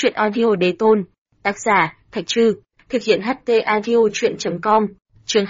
Chuyện audio đế tôn. Tác giả, Thạch Trư. Thực hiện HT audio chuyện.com. Chương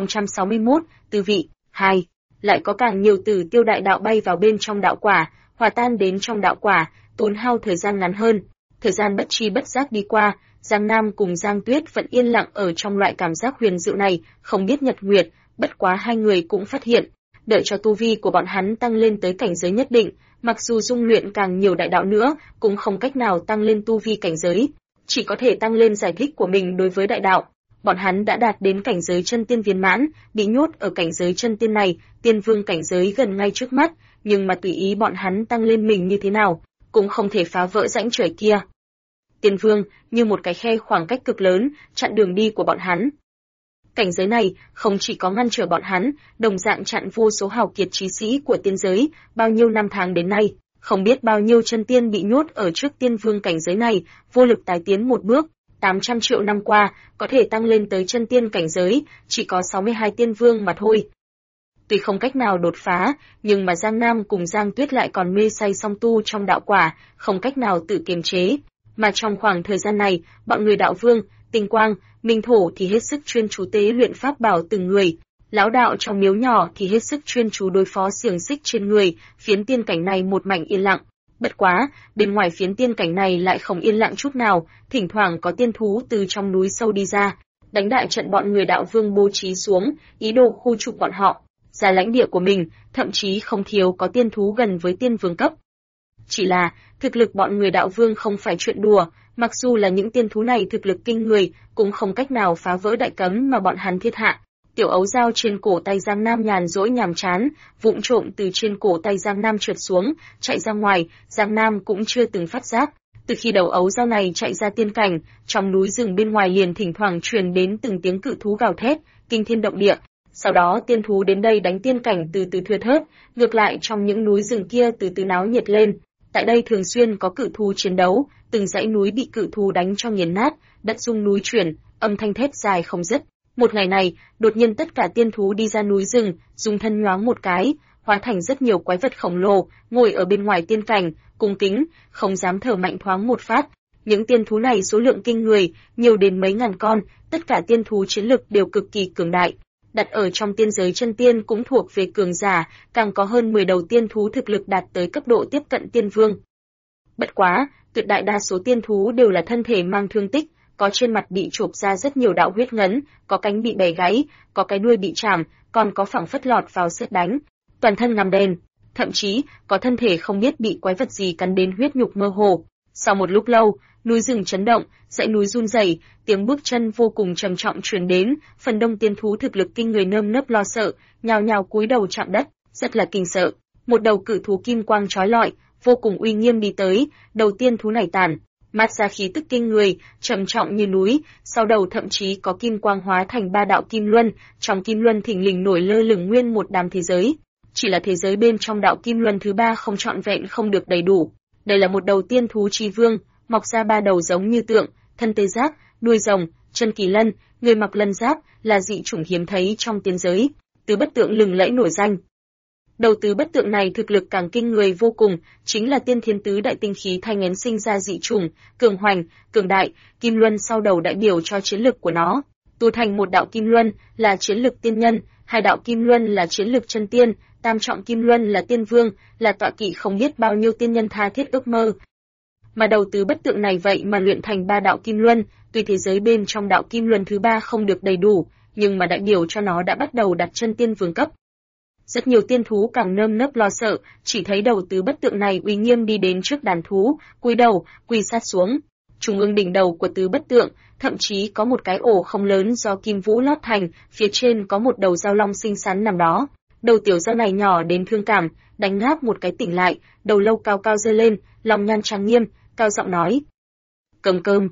2061, Tư vị 2. Lại có càng nhiều tử tiêu đại đạo bay vào bên trong đạo quả, hòa tan đến trong đạo quả, tốn hao thời gian ngắn hơn. Thời gian bất tri bất giác đi qua, Giang Nam cùng Giang Tuyết vẫn yên lặng ở trong loại cảm giác huyền diệu này, không biết nhật nguyệt, bất quá hai người cũng phát hiện, đợi cho tu vi của bọn hắn tăng lên tới cảnh giới nhất định, mặc dù dung luyện càng nhiều đại đạo nữa, cũng không cách nào tăng lên tu vi cảnh giới, chỉ có thể tăng lên giải thích của mình đối với đại đạo. Bọn hắn đã đạt đến cảnh giới chân tiên viên mãn, bị nhốt ở cảnh giới chân tiên này, tiên vương cảnh giới gần ngay trước mắt, nhưng mà tùy ý bọn hắn tăng lên mình như thế nào, cũng không thể phá vỡ rãnh trời kia. Tiên vương như một cái khe khoảng cách cực lớn, chặn đường đi của bọn hắn. Cảnh giới này không chỉ có ngăn trở bọn hắn, đồng dạng chặn vô số hào kiệt chí sĩ của tiên giới, bao nhiêu năm tháng đến nay, không biết bao nhiêu chân tiên bị nhốt ở trước tiên vương cảnh giới này, vô lực tái tiến một bước. 800 triệu năm qua, có thể tăng lên tới chân tiên cảnh giới, chỉ có 62 tiên vương mà thôi. Tuy không cách nào đột phá, nhưng mà Giang Nam cùng Giang Tuyết lại còn mê say song tu trong đạo quả, không cách nào tự kiềm chế. Mà trong khoảng thời gian này, bọn người đạo vương, Tinh Quang, Minh Thổ thì hết sức chuyên chú tế luyện pháp bảo từng người. Lão đạo trong miếu nhỏ thì hết sức chuyên chú đối phó xiềng xích trên người, phiến tiên cảnh này một mảnh yên lặng. Bất quá, bên ngoài phiến tiên cảnh này lại không yên lặng chút nào, thỉnh thoảng có tiên thú từ trong núi sâu đi ra, đánh đại trận bọn người đạo vương bố trí xuống, ý đồ khu trục bọn họ ra lãnh địa của mình, thậm chí không thiếu có tiên thú gần với tiên vương cấp. Chỉ là, thực lực bọn người đạo vương không phải chuyện đùa, mặc dù là những tiên thú này thực lực kinh người, cũng không cách nào phá vỡ đại cấm mà bọn hắn thiết hạ. Tiểu ấu dao trên cổ tay Giang Nam nhàn rỗi nhàm chán, vụng trộm từ trên cổ tay Giang Nam trượt xuống, chạy ra ngoài, Giang Nam cũng chưa từng phát giác. Từ khi đầu ấu dao này chạy ra tiên cảnh, trong núi rừng bên ngoài liền thỉnh thoảng truyền đến từng tiếng cự thú gào thét, kinh thiên động địa. Sau đó tiên thú đến đây đánh tiên cảnh từ từ thưa thớt, ngược lại trong những núi rừng kia từ từ náo nhiệt lên. Tại đây thường xuyên có cự thú chiến đấu, từng dãy núi bị cự thú đánh cho nghiền nát, đất rung núi chuyển, âm thanh thét dài không dứt. Một ngày này, đột nhiên tất cả tiên thú đi ra núi rừng, dùng thân nhoáng một cái, hóa thành rất nhiều quái vật khổng lồ, ngồi ở bên ngoài tiên cảnh, cung kính, không dám thở mạnh thoáng một phát. Những tiên thú này số lượng kinh người, nhiều đến mấy ngàn con, tất cả tiên thú chiến lực đều cực kỳ cường đại. Đặt ở trong tiên giới chân tiên cũng thuộc về cường giả, càng có hơn 10 đầu tiên thú thực lực đạt tới cấp độ tiếp cận tiên vương. Bất quá, tuyệt đại đa số tiên thú đều là thân thể mang thương tích, có trên mặt bị chộp ra rất nhiều đạo huyết ngấn, có cánh bị bẻ gãy, có cái đuôi bị chảm, còn có phảng phất lọt vào sét đánh, toàn thân ngăm đen, thậm chí có thân thể không biết bị quái vật gì cắn đến huyết nhục mơ hồ. Sau một lúc lâu, núi rừng chấn động, dãy núi run rẩy, tiếng bước chân vô cùng trầm trọng truyền đến, phần đông tiên thú thực lực kinh người nơm nớp lo sợ, nhao nhao cúi đầu chạm đất, rất là kinh sợ. Một đầu cự thú kim quang chói lọi, vô cùng uy nghiêm đi tới, đầu tiên thú này tản mát ra khí tức kinh người, trầm trọng như núi, sau đầu thậm chí có kim quang hóa thành 3 đạo kim luân, trong kim luân thình lình nổi lơ lửng nguyên một đám thế giới. Chỉ là thế giới bên trong đạo kim luân thứ 3 không trọn vẹn không được đầy đủ. Đây là một đầu tiên thú chi vương, mọc ra 3 đầu giống như tượng, thân tê giác, đuôi rồng, chân kỳ lân, người mặc lân giáp, là dị chủng hiếm thấy trong tiên giới, tứ bất tượng lừng lẫy nổi danh. Đầu tứ bất tượng này thực lực càng kinh người vô cùng, chính là tiên thiên tứ đại tinh khí thai nghén sinh ra dị chủng, cường hoành, cường đại, kim luân sau đầu đại biểu cho chiến lực của nó. Tu thành một đạo kim luân là chiến lực tiên nhân, 2 đạo kim luân là chiến lực chân tiên, tam trọng kim luân là tiên vương, là tọa kỵ không biết bao nhiêu tiên nhân tha thiết ước mơ. Mà đầu tứ bất tượng này vậy mà luyện thành 3 đạo kim luân, tuy thế giới bên trong đạo kim luân thứ 3 không được đầy đủ, nhưng mà đại biểu cho nó đã bắt đầu đặt chân tiên vương cấp. Rất nhiều tiên thú càng nơm nớp lo sợ, chỉ thấy đầu tứ bất tượng này uy nghiêm đi đến trước đàn thú, cúi đầu, quỳ sát xuống. Trung ương đỉnh đầu của tứ bất tượng, thậm chí có một cái ổ không lớn do kim vũ lót thành, phía trên có một đầu dao long xinh xắn nằm đó. Đầu tiểu dao này nhỏ đến thương cảm, đánh ngáp một cái tỉnh lại, đầu lâu cao cao giơ lên, lòng nhan trang nghiêm, cao giọng nói: "Cầm cơm,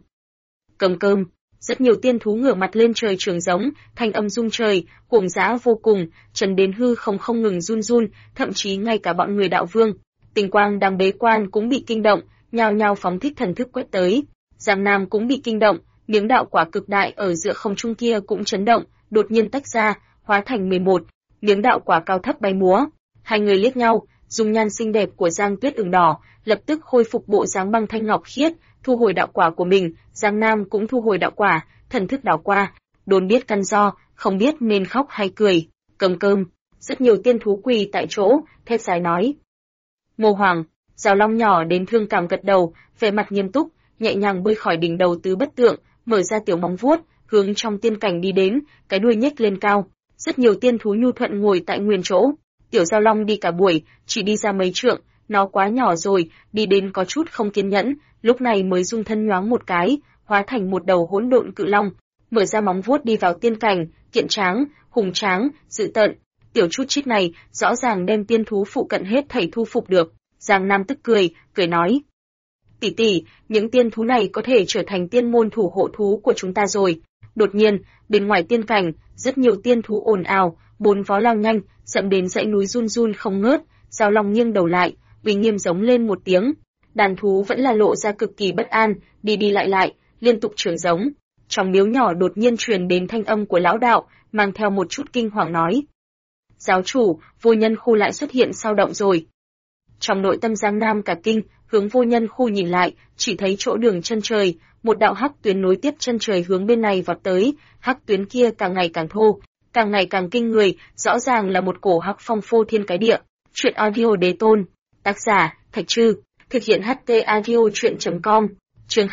cầm cơm." Rất nhiều tiên thú ngửa mặt lên trời trường giống, thanh âm rung trời, cuồng dã vô cùng, trần đến hư không ngừng run run, thậm chí ngay cả bọn người đạo vương, Tinh Quang đang bế quan cũng bị kinh động, nhao nhao phóng thích thần thức quét tới. Giang Nam cũng bị kinh động, miếng đạo quả cực đại ở giữa không trung kia cũng chấn động, đột nhiên tách ra, hóa thành 11 miếng đạo quả cao thấp bay múa. Hai người liếc nhau, dung nhan xinh đẹp của Giang Tuyết ửng đỏ, lập tức khôi phục bộ dáng băng thanh ngọc khiết, thu hồi đạo quả của mình, Giang Nam cũng thu hồi đạo quả, thần thức đảo qua, đồn biết căn do, không biết nên khóc hay cười. Cơm. Rất nhiều tiên thú quỳ tại chỗ, thét dài nói. Ngô Hoàng, Giao Long nhỏ đến thương cảm gật đầu, vẻ mặt nghiêm túc, nhẹ nhàng bơi khỏi đỉnh đầu tứ bất tượng, mở ra tiểu móng vuốt, hướng trong tiên cảnh đi đến, cái đuôi nhếch lên cao. Rất nhiều tiên thú nhu thuận ngồi tại nguyên chỗ. Tiểu Giao Long đi cả buổi, chỉ đi ra mấy trượng, nó quá nhỏ rồi, đi đến có chút không kiên nhẫn, lúc này mới rung thân nhoáng một cái, hóa thành một đầu hỗn độn cự long, mở ra móng vuốt đi vào tiên cảnh, kiện tráng, hùng tráng, dữ tợn. Tiểu chút chít này rõ ràng đem tiên thú phụ cận hết thảy thu phục được. Giang Nam tức cười nói: "Tỷ tỷ, những tiên thú này có thể trở thành tiên môn thủ hộ thú của chúng ta rồi." Đột nhiên, bên ngoài tiên cảnh, rất nhiều tiên thú ồn ào, bốn vó lao nhanh, dẫm đến dãy núi run run không ngớt. Giao Long nghiêng đầu lại, uy nghiêm giống lên một tiếng. Đàn thú vẫn là lộ ra cực kỳ bất an, đi lại, liên tục trưởng giống. Trong miếu nhỏ đột nhiên truyền đến thanh âm của lão đạo, mang theo một chút kinh hoàng nói: "Giáo chủ, vô nhân khu lại xuất hiện sao động rồi." Trong nội tâm Giang Nam cả kinh, hướng vô nhân khu nhìn lại, chỉ thấy chỗ đường chân trời, một đạo hắc tuyến nối tiếp chân trời hướng bên này vọt tới, hắc tuyến kia càng ngày càng thô, càng ngày càng kinh người, rõ ràng là một cổ hắc phong phô thiên cái địa. Truyện audio đế tôn, tác giả Thạch Trư, thực hiện HT audio truyện.com, chương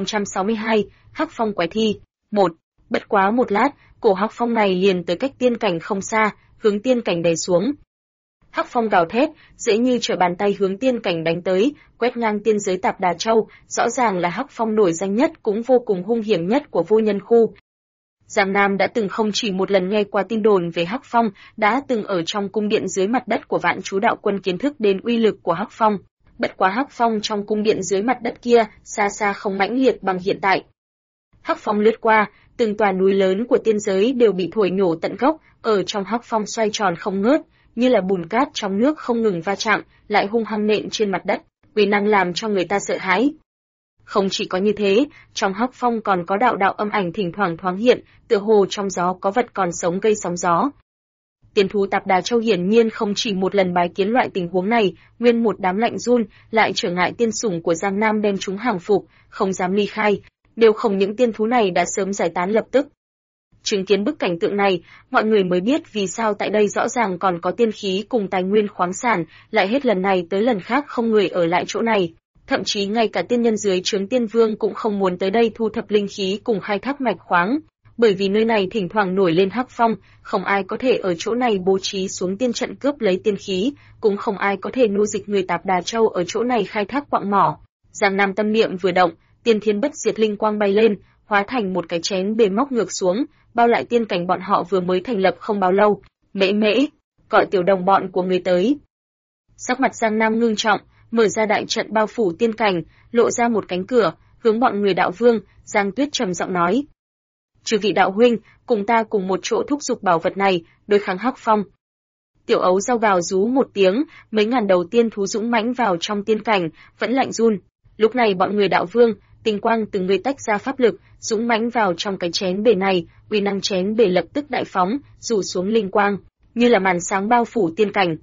2062, hắc phong quái thi. 1. Bất quá một lát, cổ hắc phong này liền tới cách tiên cảnh không xa, hướng tiên cảnh đè xuống. Hắc phong gào thét, dễ như trở bàn tay hướng tiên cảnh đánh tới, quét ngang tiên giới Tạp Đà Châu, rõ ràng là hắc phong nổi danh nhất cũng vô cùng hung hiểm nhất của vô nhân khu. Giang Nam đã từng không chỉ một lần nghe qua tin đồn về hắc phong, đã từng ở trong cung điện dưới mặt đất của Vạn Chú Đạo Quân kiến thức đến uy lực của hắc phong. Bất quá hắc phong trong cung điện dưới mặt đất kia, xa xa không mãnh liệt bằng hiện tại. Hắc phong lướt qua, từng tòa núi lớn của tiên giới đều bị thổi nhổ tận gốc, ở trong hắc phong xoay tròn không ngớt, như là bùn cát trong nước không ngừng va chạm, lại hung hăng nện trên mặt đất, uy năng làm cho người ta sợ hãi. Không chỉ có như thế, trong hắc phong còn có đạo đạo âm ảnh thỉnh thoảng thoáng hiện, tựa hồ trong gió có vật còn sống gây sóng gió. Tiên thú Tạp Đà Châu hiển nhiên không chỉ một lần bái kiến loại tình huống này, nguyên một đám lạnh run, lại trở ngại tiên sủng của Giang Nam đem chúng hàng phục, không dám ly khai, đều không những tiên thú này đã sớm giải tán lập tức. Chứng kiến bức cảnh tượng này, mọi người mới biết vì sao tại đây rõ ràng còn có tiên khí cùng tài nguyên khoáng sản, lại hết lần này tới lần khác không người ở lại chỗ này. Thậm chí ngay cả tiên nhân dưới trướng tiên vương cũng không muốn tới đây thu thập linh khí cùng khai thác mạch khoáng, bởi vì nơi này thỉnh thoảng nổi lên hắc phong, không ai có thể ở chỗ này bố trí xuống tiên trận cướp lấy tiên khí, cũng không ai có thể nô dịch người Tạp Đà Châu ở chỗ này khai thác quặng mỏ. Giang Nam tâm niệm vừa động, tiên thiên bất diệt linh quang bay lên, hóa thành một cái chén bề móc ngược xuống, bao lại tiên cảnh bọn họ vừa mới thành lập không bao lâu. Mễ, gọi tiểu đồng bọn của người tới. Sắc mặt Giang Nam ngưng trọng, mở ra đại trận bao phủ tiên cảnh, lộ ra một cánh cửa, hướng bọn người đạo vương. Giang Tuyết trầm giọng nói: "Chư vị đạo huynh, cùng ta cùng một chỗ thúc giục bảo vật này, đối kháng hắc phong." Tiểu ấu rao gào rú một tiếng, mấy ngàn đầu tiên thú dũng mãnh vào trong tiên cảnh, vẫn lạnh run. Lúc này bọn người đạo vương, tinh quang từng người tách ra pháp lực, dũng mãnh vào trong cái chén bể này, uy năng chén bể lập tức đại phóng, rủ xuống linh quang, như là màn sáng bao phủ tiên cảnh.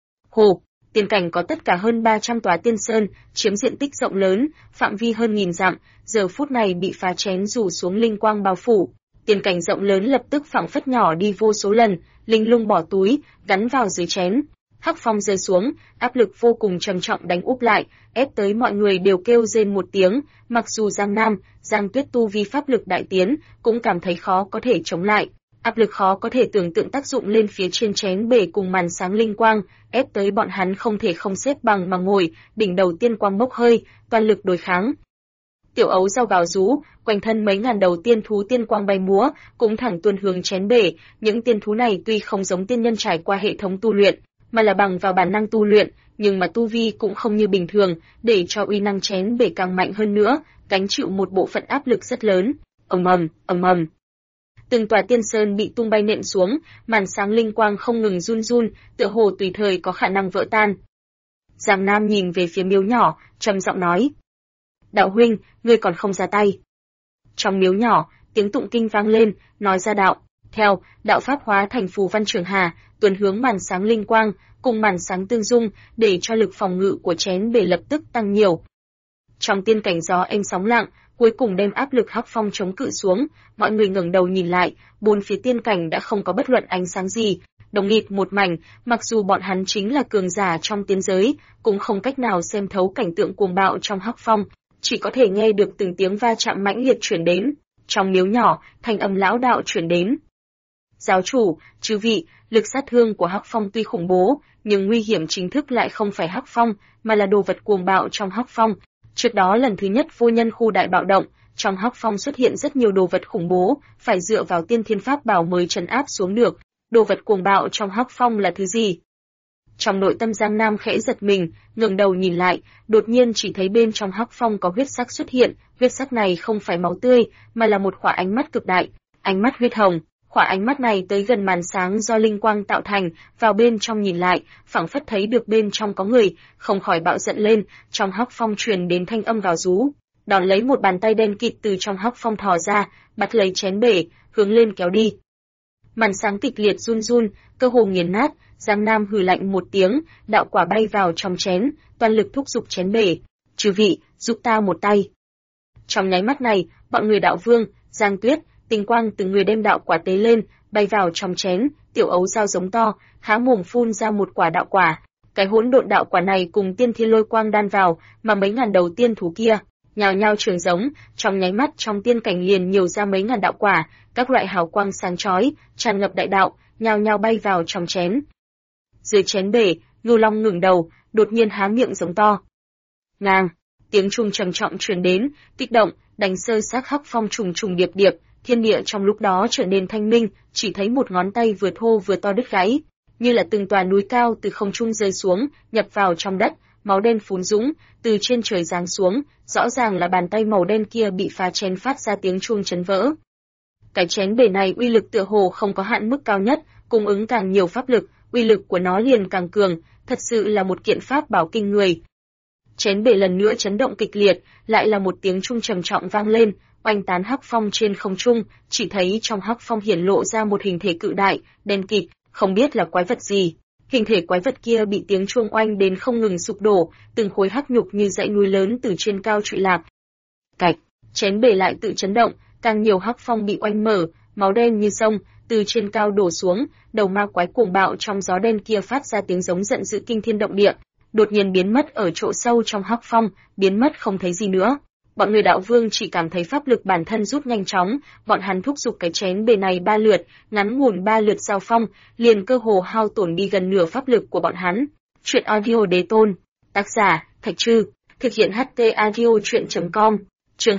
Hồ, tiên cảnh có tất cả hơn 300 tòa tiên sơn, chiếm diện tích rộng lớn, phạm vi hơn 1000 dặm, giờ phút này bị phá chén rủ xuống linh quang bao phủ. Tiên cảnh rộng lớn lập tức phảng phất nhỏ đi vô số lần, linh lung bỏ túi, gắn vào dưới chén. Hắc phong rơi xuống, áp lực vô cùng trầm trọng đánh úp lại, ép tới mọi người đều kêu rên một tiếng, mặc dù Giang Nam, Giang Tuyết tu vi pháp lực đại tiến, cũng cảm thấy khó có thể chống lại. Áp lực khó có thể tưởng tượng tác dụng lên phía trên chén bể cùng màn sáng linh quang, ép tới bọn hắn không thể không xếp bằng mà ngồi, đỉnh đầu tiên quang bốc hơi, toàn lực đối kháng. Tiểu ấu rao gào rú, quanh thân mấy ngàn đầu tiên thú tiên quang bay múa, cũng thẳng tuôn hướng chén bể. Những tiên thú này tuy không giống tiên nhân trải qua hệ thống tu luyện, mà là bằng vào bản năng tu luyện, nhưng mà tu vi cũng không như bình thường, để cho uy năng chén bể càng mạnh hơn nữa, gánh chịu một bộ phận áp lực rất lớn. Ầm ầm. Từng tòa tiên sơn bị tung bay nện xuống, màn sáng linh quang không ngừng run run, tựa hồ tùy thời có khả năng vỡ tan. Giang Nam nhìn về phía miếu nhỏ, trầm giọng nói: "Đạo huynh, ngươi còn không ra tay." Trong miếu nhỏ, tiếng tụng kinh vang lên, nói ra đạo. Theo, đạo pháp hóa thành phù văn trường hà, tuần hướng màn sáng linh quang, cùng màn sáng tương dung, để cho lực phòng ngự của chén bể lập tức tăng nhiều. Trong tiên cảnh gió êm sóng lặng, cuối cùng đem áp lực hắc phong chống cự xuống, mọi người ngẩng đầu nhìn lại, bốn phía tiên cảnh đã không có bất luận ánh sáng gì, đồng nghịt một mảnh, mặc dù bọn hắn chính là cường giả trong tiên giới, cũng không cách nào xem thấu cảnh tượng cuồng bạo trong hắc phong, chỉ có thể nghe được từng tiếng va chạm mãnh liệt truyền đến. Trong miếu nhỏ, thanh âm lão đạo truyền đến. Giáo chủ, chư vị, lực sát thương của hắc phong tuy khủng bố, nhưng nguy hiểm chính thức lại không phải hắc phong, mà là đồ vật cuồng bạo trong hắc phong. Trước đó lần thứ nhất vô nhân khu đại bạo động, trong hắc phong xuất hiện rất nhiều đồ vật khủng bố, phải dựa vào tiên thiên pháp bảo mới trấn áp xuống được. Đồ vật cuồng bạo trong hắc phong là thứ gì? Trong nội tâm Giang Nam khẽ giật mình, ngẩng đầu nhìn lại, đột nhiên chỉ thấy bên trong hắc phong có huyết sắc xuất hiện, huyết sắc này không phải máu tươi, mà là một khỏa ánh mắt cực đại, ánh mắt huyết hồng. Khỏa ánh mắt này tới gần màn sáng do linh quang tạo thành, vào bên trong nhìn lại, phảng phất thấy được bên trong có người, không khỏi bạo giận lên, trong hắc phong truyền đến thanh âm gào rú. Đón lấy một bàn tay đen kịt từ trong hắc phong thò ra, bắt lấy chén bể, hướng lên kéo đi. Màn sáng kịch liệt run run, cơ hồ nghiền nát, Giang Nam hừ lạnh một tiếng, đạo quả bay vào trong chén, toàn lực thúc giục chén bể. Chư vị, giúp ta một tay. Trong nháy mắt này, bọn người đạo vương, Giang Tuyết, Tinh quang từ người đem đạo quả tế lên, bay vào trong chén, tiểu ấu dao giống to, há mồm phun ra một quả đạo quả. Cái hỗn độn đạo quả này cùng tiên thiên lôi quang đan vào, mà mấy ngàn đầu tiên thú kia, nhào nhào trường giống, trong nháy mắt trong tiên cảnh liền nhiều ra mấy ngàn đạo quả, các loại hào quang sáng chói, tràn ngập đại đạo, nhào nhào bay vào trong chén. Dưới chén bể, Ngưu Long ngẩng đầu, đột nhiên há miệng giống to. Ngang, tiếng chuông trầm trọng truyền đến, kích động, đánh sơ xác hắc phong trùng trùng điệp điệp. Thiên địa trong lúc đó trở nên thanh minh, chỉ thấy một ngón tay vừa thô vừa to đứt gãy, như là từng tòa núi cao từ không trung rơi xuống, nhập vào trong đất, máu đen phún dũng, từ trên trời giáng xuống, rõ ràng là bàn tay màu đen kia bị phá chén phát ra tiếng chuông chấn vỡ. Cái chén bể này uy lực tựa hồ không có hạn mức cao nhất, cung ứng càng nhiều pháp lực, uy lực của nó liền càng cường, thật sự là một kiện pháp bảo kinh người. Chén bể lần nữa chấn động kịch liệt, lại là một tiếng chuông trầm trọng vang lên. Oanh tán hắc phong trên không trung, chỉ thấy trong hắc phong hiển lộ ra một hình thể cự đại, đen kịt, không biết là quái vật gì. Hình thể quái vật kia bị tiếng chuông oanh đến không ngừng sụp đổ, từng khối hắc nhục như dãy núi lớn từ trên cao trụi lạc. Cạch, chén bể lại tự chấn động, càng nhiều hắc phong bị oanh mở, máu đen như sông từ trên cao đổ xuống, đầu ma quái cuồng bạo trong gió đen kia phát ra tiếng giống giận dữ kinh thiên động địa, đột nhiên biến mất ở chỗ sâu trong hắc phong, biến mất không thấy gì nữa. Bọn người đạo vương chỉ cảm thấy pháp lực bản thân rút nhanh chóng, bọn hắn thúc giục cái chén bể này 3 lượt, ngắn ngủn 3 lượt giao phong, liền cơ hồ hao tổn đi gần nửa pháp lực của bọn hắn. Chuyện audio đế tôn, tác giả, Thạch Trư, thực hiện HT audio chuyện.com, chương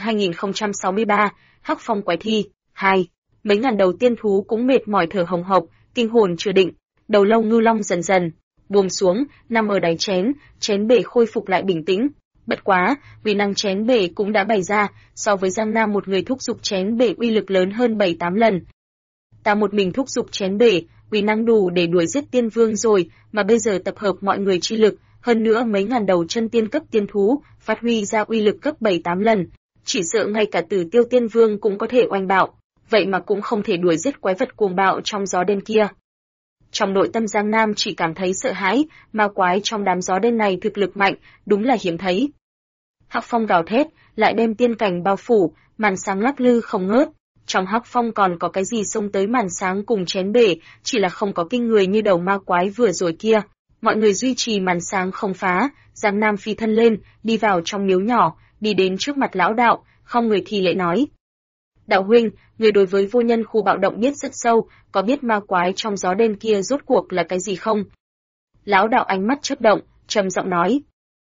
2063, Hắc Phong Quái Thi, 2. Mấy ngàn đầu tiên thú cũng mệt mỏi thở hồng hộc, kinh hồn chưa định, đầu lâu Ngưu Long dần dần buông xuống, nằm ở đáy chén, chén bể khôi phục lại bình tĩnh. Bất quá, uy năng chén bể cũng đã bày ra, so với Giang Nam một người thúc giục chén bể uy lực lớn hơn 7-8 lần. Ta một mình thúc giục chén bể, uy năng đủ để đuổi giết tiên vương rồi, mà bây giờ tập hợp mọi người chi lực, hơn nữa mấy ngàn đầu chân tiên cấp tiên thú, phát huy ra uy lực cấp 7-8 lần. Chỉ sợ ngay cả Tử Tiêu Tiên Vương cũng có thể oanh bạo, vậy mà cũng không thể đuổi giết quái vật cuồng bạo trong gió đen kia. Trong nội tâm Giang Nam chỉ cảm thấy sợ hãi, ma quái trong đám gió đen này thực lực mạnh, đúng là hiếm thấy. Hắc phong gào thét, lại đem tiên cảnh bao phủ, màn sáng lắc lư không ngớt. Trong hắc phong còn có cái gì xông tới màn sáng cùng chén bể, chỉ là không có kinh người như đầu ma quái vừa rồi kia. Mọi người duy trì màn sáng không phá, Giang Nam phi thân lên, đi vào trong miếu nhỏ, đi đến trước mặt lão đạo, không người thi lễ nói. Đạo huynh, người đối với vô nhân khu bạo động biết rất sâu, có biết ma quái trong gió đen kia rốt cuộc là cái gì không? Lão đạo ánh mắt chớp động, trầm giọng nói.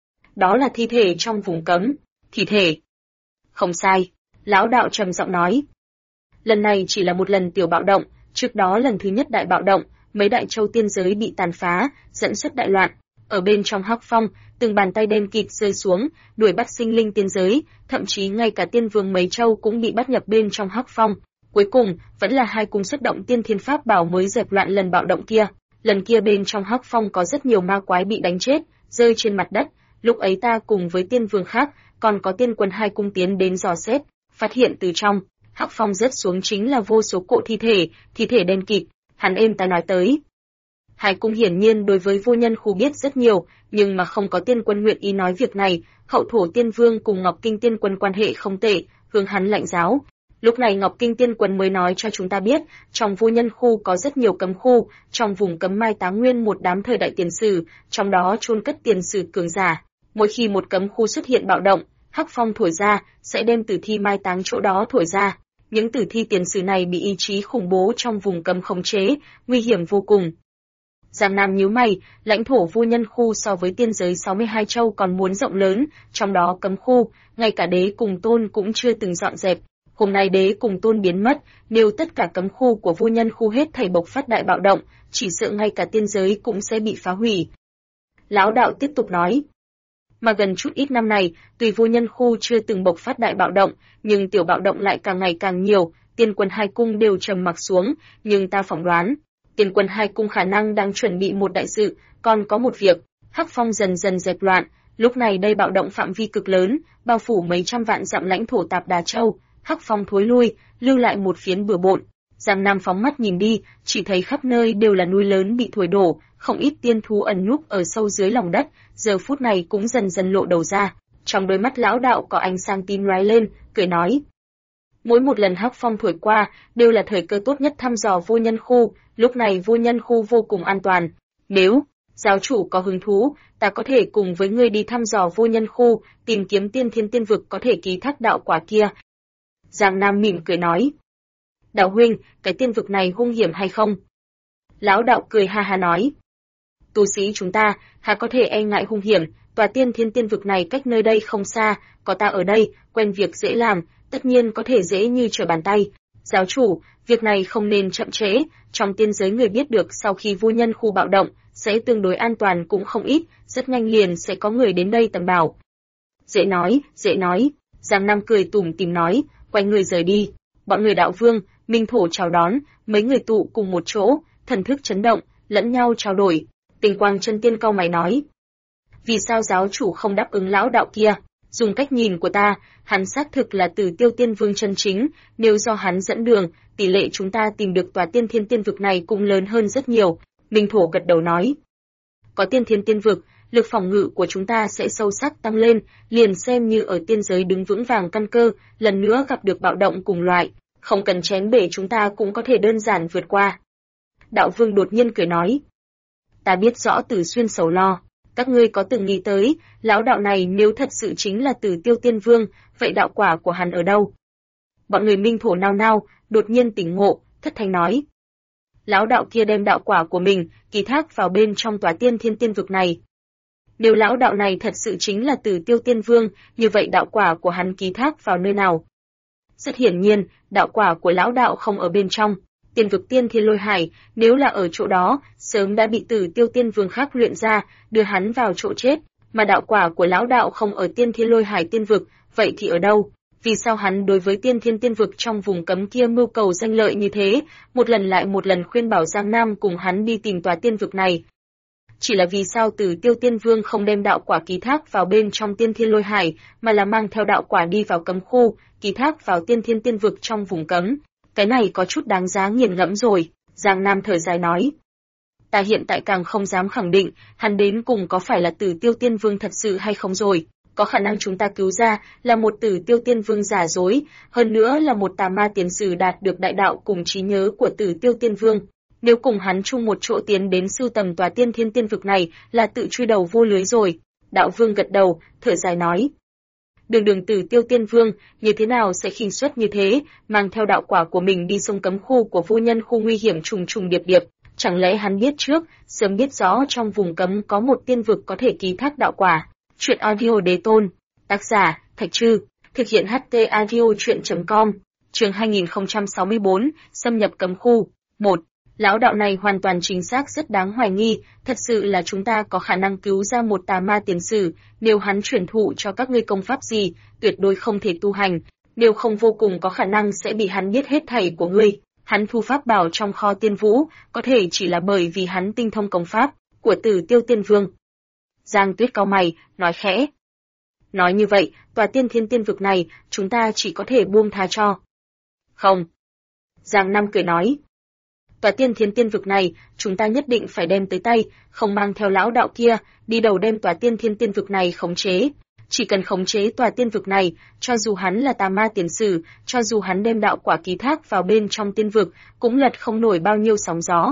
Đó là thi thể trong vùng cấm. Thi thể. Không sai. Lão đạo trầm giọng nói. Lần này chỉ là một lần tiểu bạo động, trước đó lần thứ nhất đại bạo động, mấy đại châu tiên giới bị tàn phá, dẫn xuất đại loạn. Ở bên trong hắc phong, từng bàn tay đen kịt rơi xuống, đuổi bắt sinh linh tiên giới, thậm chí ngay cả tiên vương mấy châu cũng bị bắt nhập bên trong hắc phong. Cuối cùng, vẫn là hai cung xuất động tiên thiên pháp bảo mới dẹp loạn lần bạo động kia. Lần kia bên trong hắc phong có rất nhiều ma quái bị đánh chết, rơi trên mặt đất. Lúc ấy ta cùng với tiên vương khác, còn có tiên quân hai cung tiến đến dò xét, phát hiện từ trong hắc phong rớt xuống chính là vô số cỗ thi thể đen kịt. Hắn êm tai nói tới. Hải Cung hiển nhiên đối với vô nhân khu biết rất nhiều, nhưng mà không có tiên quân nguyện ý nói việc này. Hậu thổ tiên vương cùng Ngọc Kinh tiên quân quan hệ không tệ, hướng hắn lạnh giáo. Lúc này Ngọc Kinh tiên quân mới nói cho chúng ta biết, trong vô nhân khu có rất nhiều cấm khu, trong vùng cấm mai táng nguyên một đám thời đại tiền sử, trong đó chôn cất tiền sử cường giả. Mỗi khi một cấm khu xuất hiện bạo động, hắc phong thổi ra, sẽ đem tử thi mai táng chỗ đó thổi ra. Những tử thi tiền sử này bị ý chí khủng bố trong vùng cấm khống chế, nguy hiểm vô cùng. Giang Nam nhíu mày, lãnh thổ vô nhân khu so với tiên giới 62 châu còn muốn rộng lớn, trong đó cấm khu, ngay cả đế cùng tôn cũng chưa từng dọn dẹp. Hôm nay đế cùng tôn biến mất, nếu tất cả cấm khu của vô nhân khu hết thảy bộc phát đại bạo động, chỉ sợ ngay cả tiên giới cũng sẽ bị phá hủy. Lão đạo tiếp tục nói. Mà gần chút ít năm này, tuy vô nhân khu chưa từng bộc phát đại bạo động, nhưng tiểu bạo động lại càng ngày càng nhiều, tiên quân hai cung đều trầm mặc xuống, nhưng ta phỏng đoán, tiên quân hai cung khả năng đang chuẩn bị một đại sự, còn có một việc, hắc phong dần dần dẹp loạn, lúc này đây bạo động phạm vi cực lớn, bao phủ mấy trăm vạn dặm lãnh thổ Tạp Đà Châu, hắc phong thối lui, lưu lại một phiến bừa bộn. Giang Nam phóng mắt nhìn đi, chỉ thấy khắp nơi đều là núi lớn bị thổi đổ, không ít tiên thú ẩn núp ở sâu dưới lòng đất, giờ phút này cũng dần dần lộ đầu ra. Trong đôi mắt lão đạo có ánh sáng tím lóe lên, cười nói: mỗi một lần hắc phong thổi qua, đều là thời cơ tốt nhất thăm dò vô nhân khu, lúc này vô nhân khu vô cùng an toàn. Nếu giáo chủ có hứng thú, ta có thể cùng với ngươi đi thăm dò vô nhân khu, tìm kiếm tiên thiên tiên vực có thể ký thác đạo quả kia. Giang Nam mỉm cười nói: đạo huynh, cái tiên vực này hung hiểm hay không? Lão đạo cười ha ha nói: tu sĩ chúng ta, há có thể e ngại hung hiểm, tòa tiên thiên tiên vực này cách nơi đây không xa, có ta ở đây, quen việc dễ làm, tất nhiên có thể dễ như trở bàn tay. Giáo chủ, việc này không nên chậm trễ, trong tiên giới người biết được sau khi vô nhân khu bạo động, sẽ tương đối an toàn cũng không ít, rất nhanh liền sẽ có người đến đây tầm bảo. Dễ nói, Giang Nam cười tủm tỉm nói, quay người rời đi. Bọn người đạo vương, minh thổ chào đón, mấy người tụ cùng một chỗ, thần thức chấn động, lẫn nhau trao đổi. Tình Quang Chân Tiên cau mày nói: vì sao giáo chủ không đáp ứng lão đạo kia? Dùng cách nhìn của ta, hắn xác thực là Tử Tiêu Tiên Vương chân chính, nếu do hắn dẫn đường, tỷ lệ chúng ta tìm được tòa tiên thiên tiên vực này cũng lớn hơn rất nhiều. Minh Thổ gật đầu nói: có tiên thiên tiên vực, lực phòng ngự của chúng ta sẽ sâu sắc tăng lên, liền xem như ở tiên giới đứng vững vàng căn cơ, lần nữa gặp được bạo động cùng loại, không cần chén bể chúng ta cũng có thể đơn giản vượt qua. Đạo Vương đột nhiên cười nói: ta biết rõ Tử Xuyên sầu lo. Các ngươi có từng nghĩ tới, lão đạo này nếu thật sự chính là Tử Tiêu Tiên Vương, vậy đạo quả của hắn ở đâu? Bọn người Minh Thổ nao nao, đột nhiên tỉnh ngộ, thất thanh nói: lão đạo kia đem đạo quả của mình ký thác vào bên trong tòa tiên thiên tiên vực này. Nếu lão đạo này thật sự chính là Tử Tiêu Tiên Vương, như vậy đạo quả của hắn ký thác vào nơi nào? Rất hiển nhiên, đạo quả của lão đạo không ở bên trong. Tiên vực Tiên Thiên Lôi Hải, nếu là ở chỗ đó, sớm đã bị Tử Tiêu Tiên Vương khác luyện ra, đưa hắn vào chỗ chết, mà đạo quả của lão đạo không ở Tiên Thiên Lôi Hải tiên vực, vậy thì ở đâu? Vì sao hắn đối với Tiên Thiên tiên vực trong vùng cấm kia mưu cầu danh lợi như thế, một lần lại một lần khuyên bảo Giang Nam cùng hắn đi tìm tòa tiên vực này? Chỉ là vì sao Tử Tiêu Tiên Vương không đem đạo quả ký thác vào bên trong Tiên Thiên Lôi Hải, mà là mang theo đạo quả đi vào cấm khu, ký thác vào Tiên Thiên tiên vực trong vùng cấm? Cái này có chút đáng giá nghiền ngẫm rồi, Giang Nam thở dài nói. Ta hiện tại càng không dám khẳng định, hắn đến cùng có phải là Tử Tiêu Tiên Vương thật sự hay không rồi. Có khả năng chúng ta cứu ra là một Tử Tiêu Tiên Vương giả dối, hơn nữa là một tà ma tiền sử đạt được đại đạo cùng trí nhớ của Tử Tiêu Tiên Vương. Nếu cùng hắn chung một chỗ tiến đến sưu tầm tòa tiên thiên tiên vực này là tự chui đầu vô lưới rồi. Đạo Vương gật đầu, thở dài nói. Đường Tử Tiêu Tiên Vương, như thế nào sẽ khinh suất như thế, mang theo đạo quả của mình đi sông cấm khu của vô nhân khu nguy hiểm trùng trùng điệp điệp, chẳng lẽ hắn biết trước, sớm biết rõ trong vùng cấm có một tiên vực có thể ký thác đạo quả. Truyện audio Đế Tôn, tác giả, Thạch Trư, thực hiện HT audio truyện.com, chương 2064, xâm nhập cấm khu. 1. Lão đạo này hoàn toàn chính xác rất đáng hoài nghi, thật sự là chúng ta có khả năng cứu ra một tà ma tiền sử, nếu hắn truyền thụ cho các ngươi công pháp gì, tuyệt đối không thể tu hành, nếu không vô cùng có khả năng sẽ bị hắn biết hết thảy của ngươi. Hắn thu pháp bảo trong kho tiên vũ, có thể chỉ là bởi vì hắn tinh thông công pháp của Tử Tiêu Tiên Vương. Giang Tuyết cau mày, nói khẽ. Nói như vậy, tòa tiên thiên tiên vực này, chúng ta chỉ có thể buông tha cho. Không. Giang Nam cười nói. Tòa Tiên Thiên Tiên vực này, chúng ta nhất định phải đem tới tay, không mang theo lão đạo kia, đi đầu đem Tòa Tiên Thiên Tiên vực này khống chế. Chỉ cần khống chế tòa tiên vực này, cho dù hắn là tà ma tiền sử, cho dù hắn đem đạo quả ký thác vào bên trong tiên vực, cũng lật không nổi bao nhiêu sóng gió.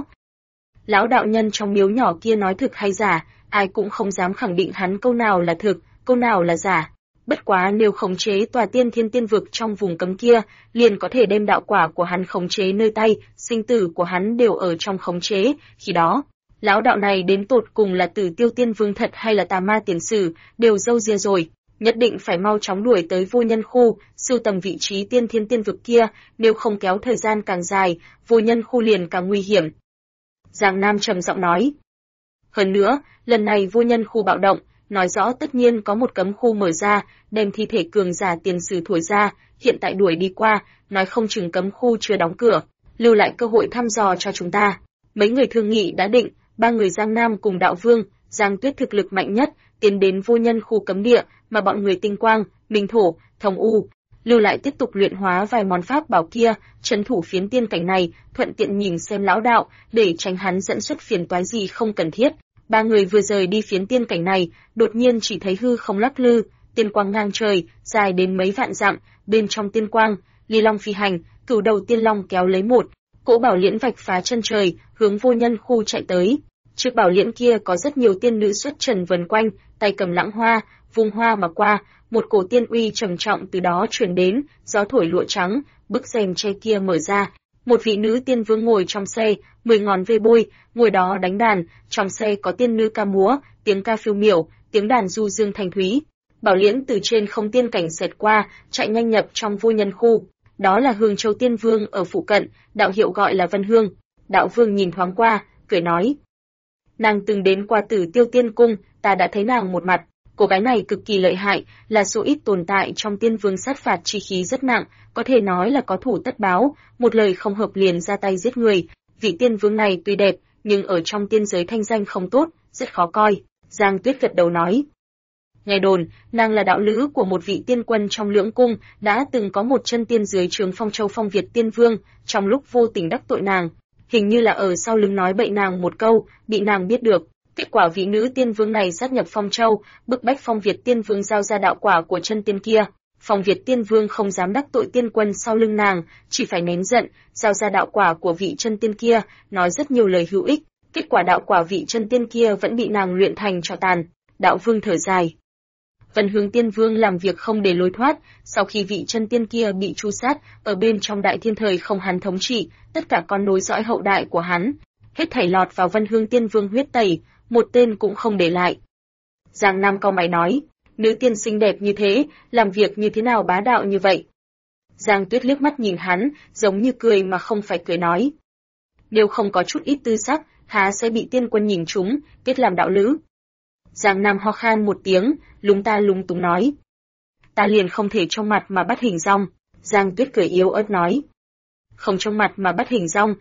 Lão đạo nhân trong miếu nhỏ kia nói thực hay giả, ai cũng không dám khẳng định hắn câu nào là thực, câu nào là giả. Bất quá nếu khống chế tòa tiên thiên tiên vực trong vùng cấm kia, liền có thể đem đạo quả của hắn khống chế nơi tay, sinh tử của hắn đều ở trong khống chế, khi đó, lão đạo này đến tột cùng là Tử Tiêu Tiên Vương thật hay là tà ma tiền sử, đều râu ria rồi, nhất định phải mau chóng đuổi tới vô nhân khu, sưu tầm vị trí tiên thiên tiên vực kia, nếu không kéo thời gian càng dài, vô nhân khu liền càng nguy hiểm. Giang Nam trầm giọng nói. Hơn nữa, lần này vô nhân khu bạo động, nói rõ tất nhiên có một cấm khu mở ra, đem thi thể cường giả tiền sử thổi ra, hiện tại đuổi đi qua, nói không chừng cấm khu chưa đóng cửa, lưu lại cơ hội thăm dò cho chúng ta. Mấy người thương nghị đã định, ba người Giang Nam cùng Đạo Vương, Giang Tuyết thực lực mạnh nhất, tiến đến vô nhân khu cấm địa, mà bọn người Tinh Quang, Minh Thổ, Thông U, lưu lại tiếp tục luyện hóa vài món pháp bảo kia, trấn thủ phiến tiên cảnh này, thuận tiện nhìn xem lão đạo, để tránh hắn dẫn xuất phiền toái gì không cần thiết. Ba người vừa rời đi phiến tiên cảnh này, đột nhiên chỉ thấy hư không lắc lư, tiên quang ngang trời, dài đến mấy vạn dặm, bên trong tiên quang, Ly Long phi hành, Cửu Đầu Tiên Long kéo lấy một cỗ bảo liễn vạch phá chân trời, hướng vô nhân khu chạy tới. Trước bảo liễn kia có rất nhiều tiên nữ xuất trần vần quanh, tay cầm lãng hoa, vung hoa mà qua, một cổ tiên uy trầm trọng từ đó truyền đến, gió thổi lụa trắng, bức rèm che kia mở ra. Một vị nữ tiên vương ngồi trong xe, 10 ngón vê bôi, ngồi đó đánh đàn, trong xe có tiên nữ ca múa, tiếng ca phiêu miểu, tiếng đàn du dương thanh thúy. Bảo liễn từ trên không tiên cảnh xẹt qua, chạy nhanh nhập trong vô nhân khu. Đó là Hương Châu Tiên Vương ở phụ cận, đạo hiệu gọi là Vân Hương. Đạo Vương nhìn thoáng qua, cười nói. Nàng từng đến qua Tử Tiêu Tiên Cung, ta đã thấy nàng một mặt. Cô gái này cực kỳ lợi hại, là số ít tồn tại trong tiên vương sát phạt chi khí rất nặng, có thể nói là có thủ tất báo, một lời không hợp liền ra tay giết người. Vị tiên vương này tuy đẹp, nhưng ở trong tiên giới thanh danh không tốt, rất khó coi. Giang Tuyết gật đầu nói. Nghe đồn, nàng là đạo lữ của một vị tiên quân trong Lưỡng Cung, đã từng có một chân tiên dưới trướng Phong Châu Phong Việt Tiên Vương, trong lúc vô tình đắc tội nàng. Hình như là ở sau lưng nói bậy nàng một câu, bị nàng biết được. Kết quả vị nữ tiên vương này sát nhập Phong Châu, bức bách Phong Việt Tiên Vương giao ra đạo quả của chân tiên kia. Phong Việt Tiên Vương không dám đắc tội tiên quân sau lưng nàng, chỉ phải nén giận, giao ra đạo quả của vị chân tiên kia, nói rất nhiều lời hữu ích. Kết quả đạo quả vị chân tiên kia vẫn bị nàng luyện thành tro tàn. Đạo Vương thở dài. Vân Hướng Tiên Vương làm việc không để lối thoát, sau khi vị chân tiên kia bị tru sát, ở bên trong đại thiên thời không hắn thống trị, tất cả con nối dõi hậu đại của hắn, hết thảy lọt vào Vân Hướng Tiên Vương huyết tẩy, một tên cũng không để lại. Giang Nam cau mày nói, nữ tiên xinh đẹp như thế, làm việc như thế nào bá đạo như vậy? Giang Tuyết liếc mắt nhìn hắn, giống như cười mà không phải cười nói. Nếu không có chút ít tư sắc, há sẽ bị tiên quân nhìn trúng, kết làm đạo lữ. Giang Nam ho khan một tiếng, lúng ta lúng túng nói. Ta liền không thể trong mặt mà bắt hình dong. Giang Tuyết cười yếu ớt nói. Không trong mặt mà bắt hình dong,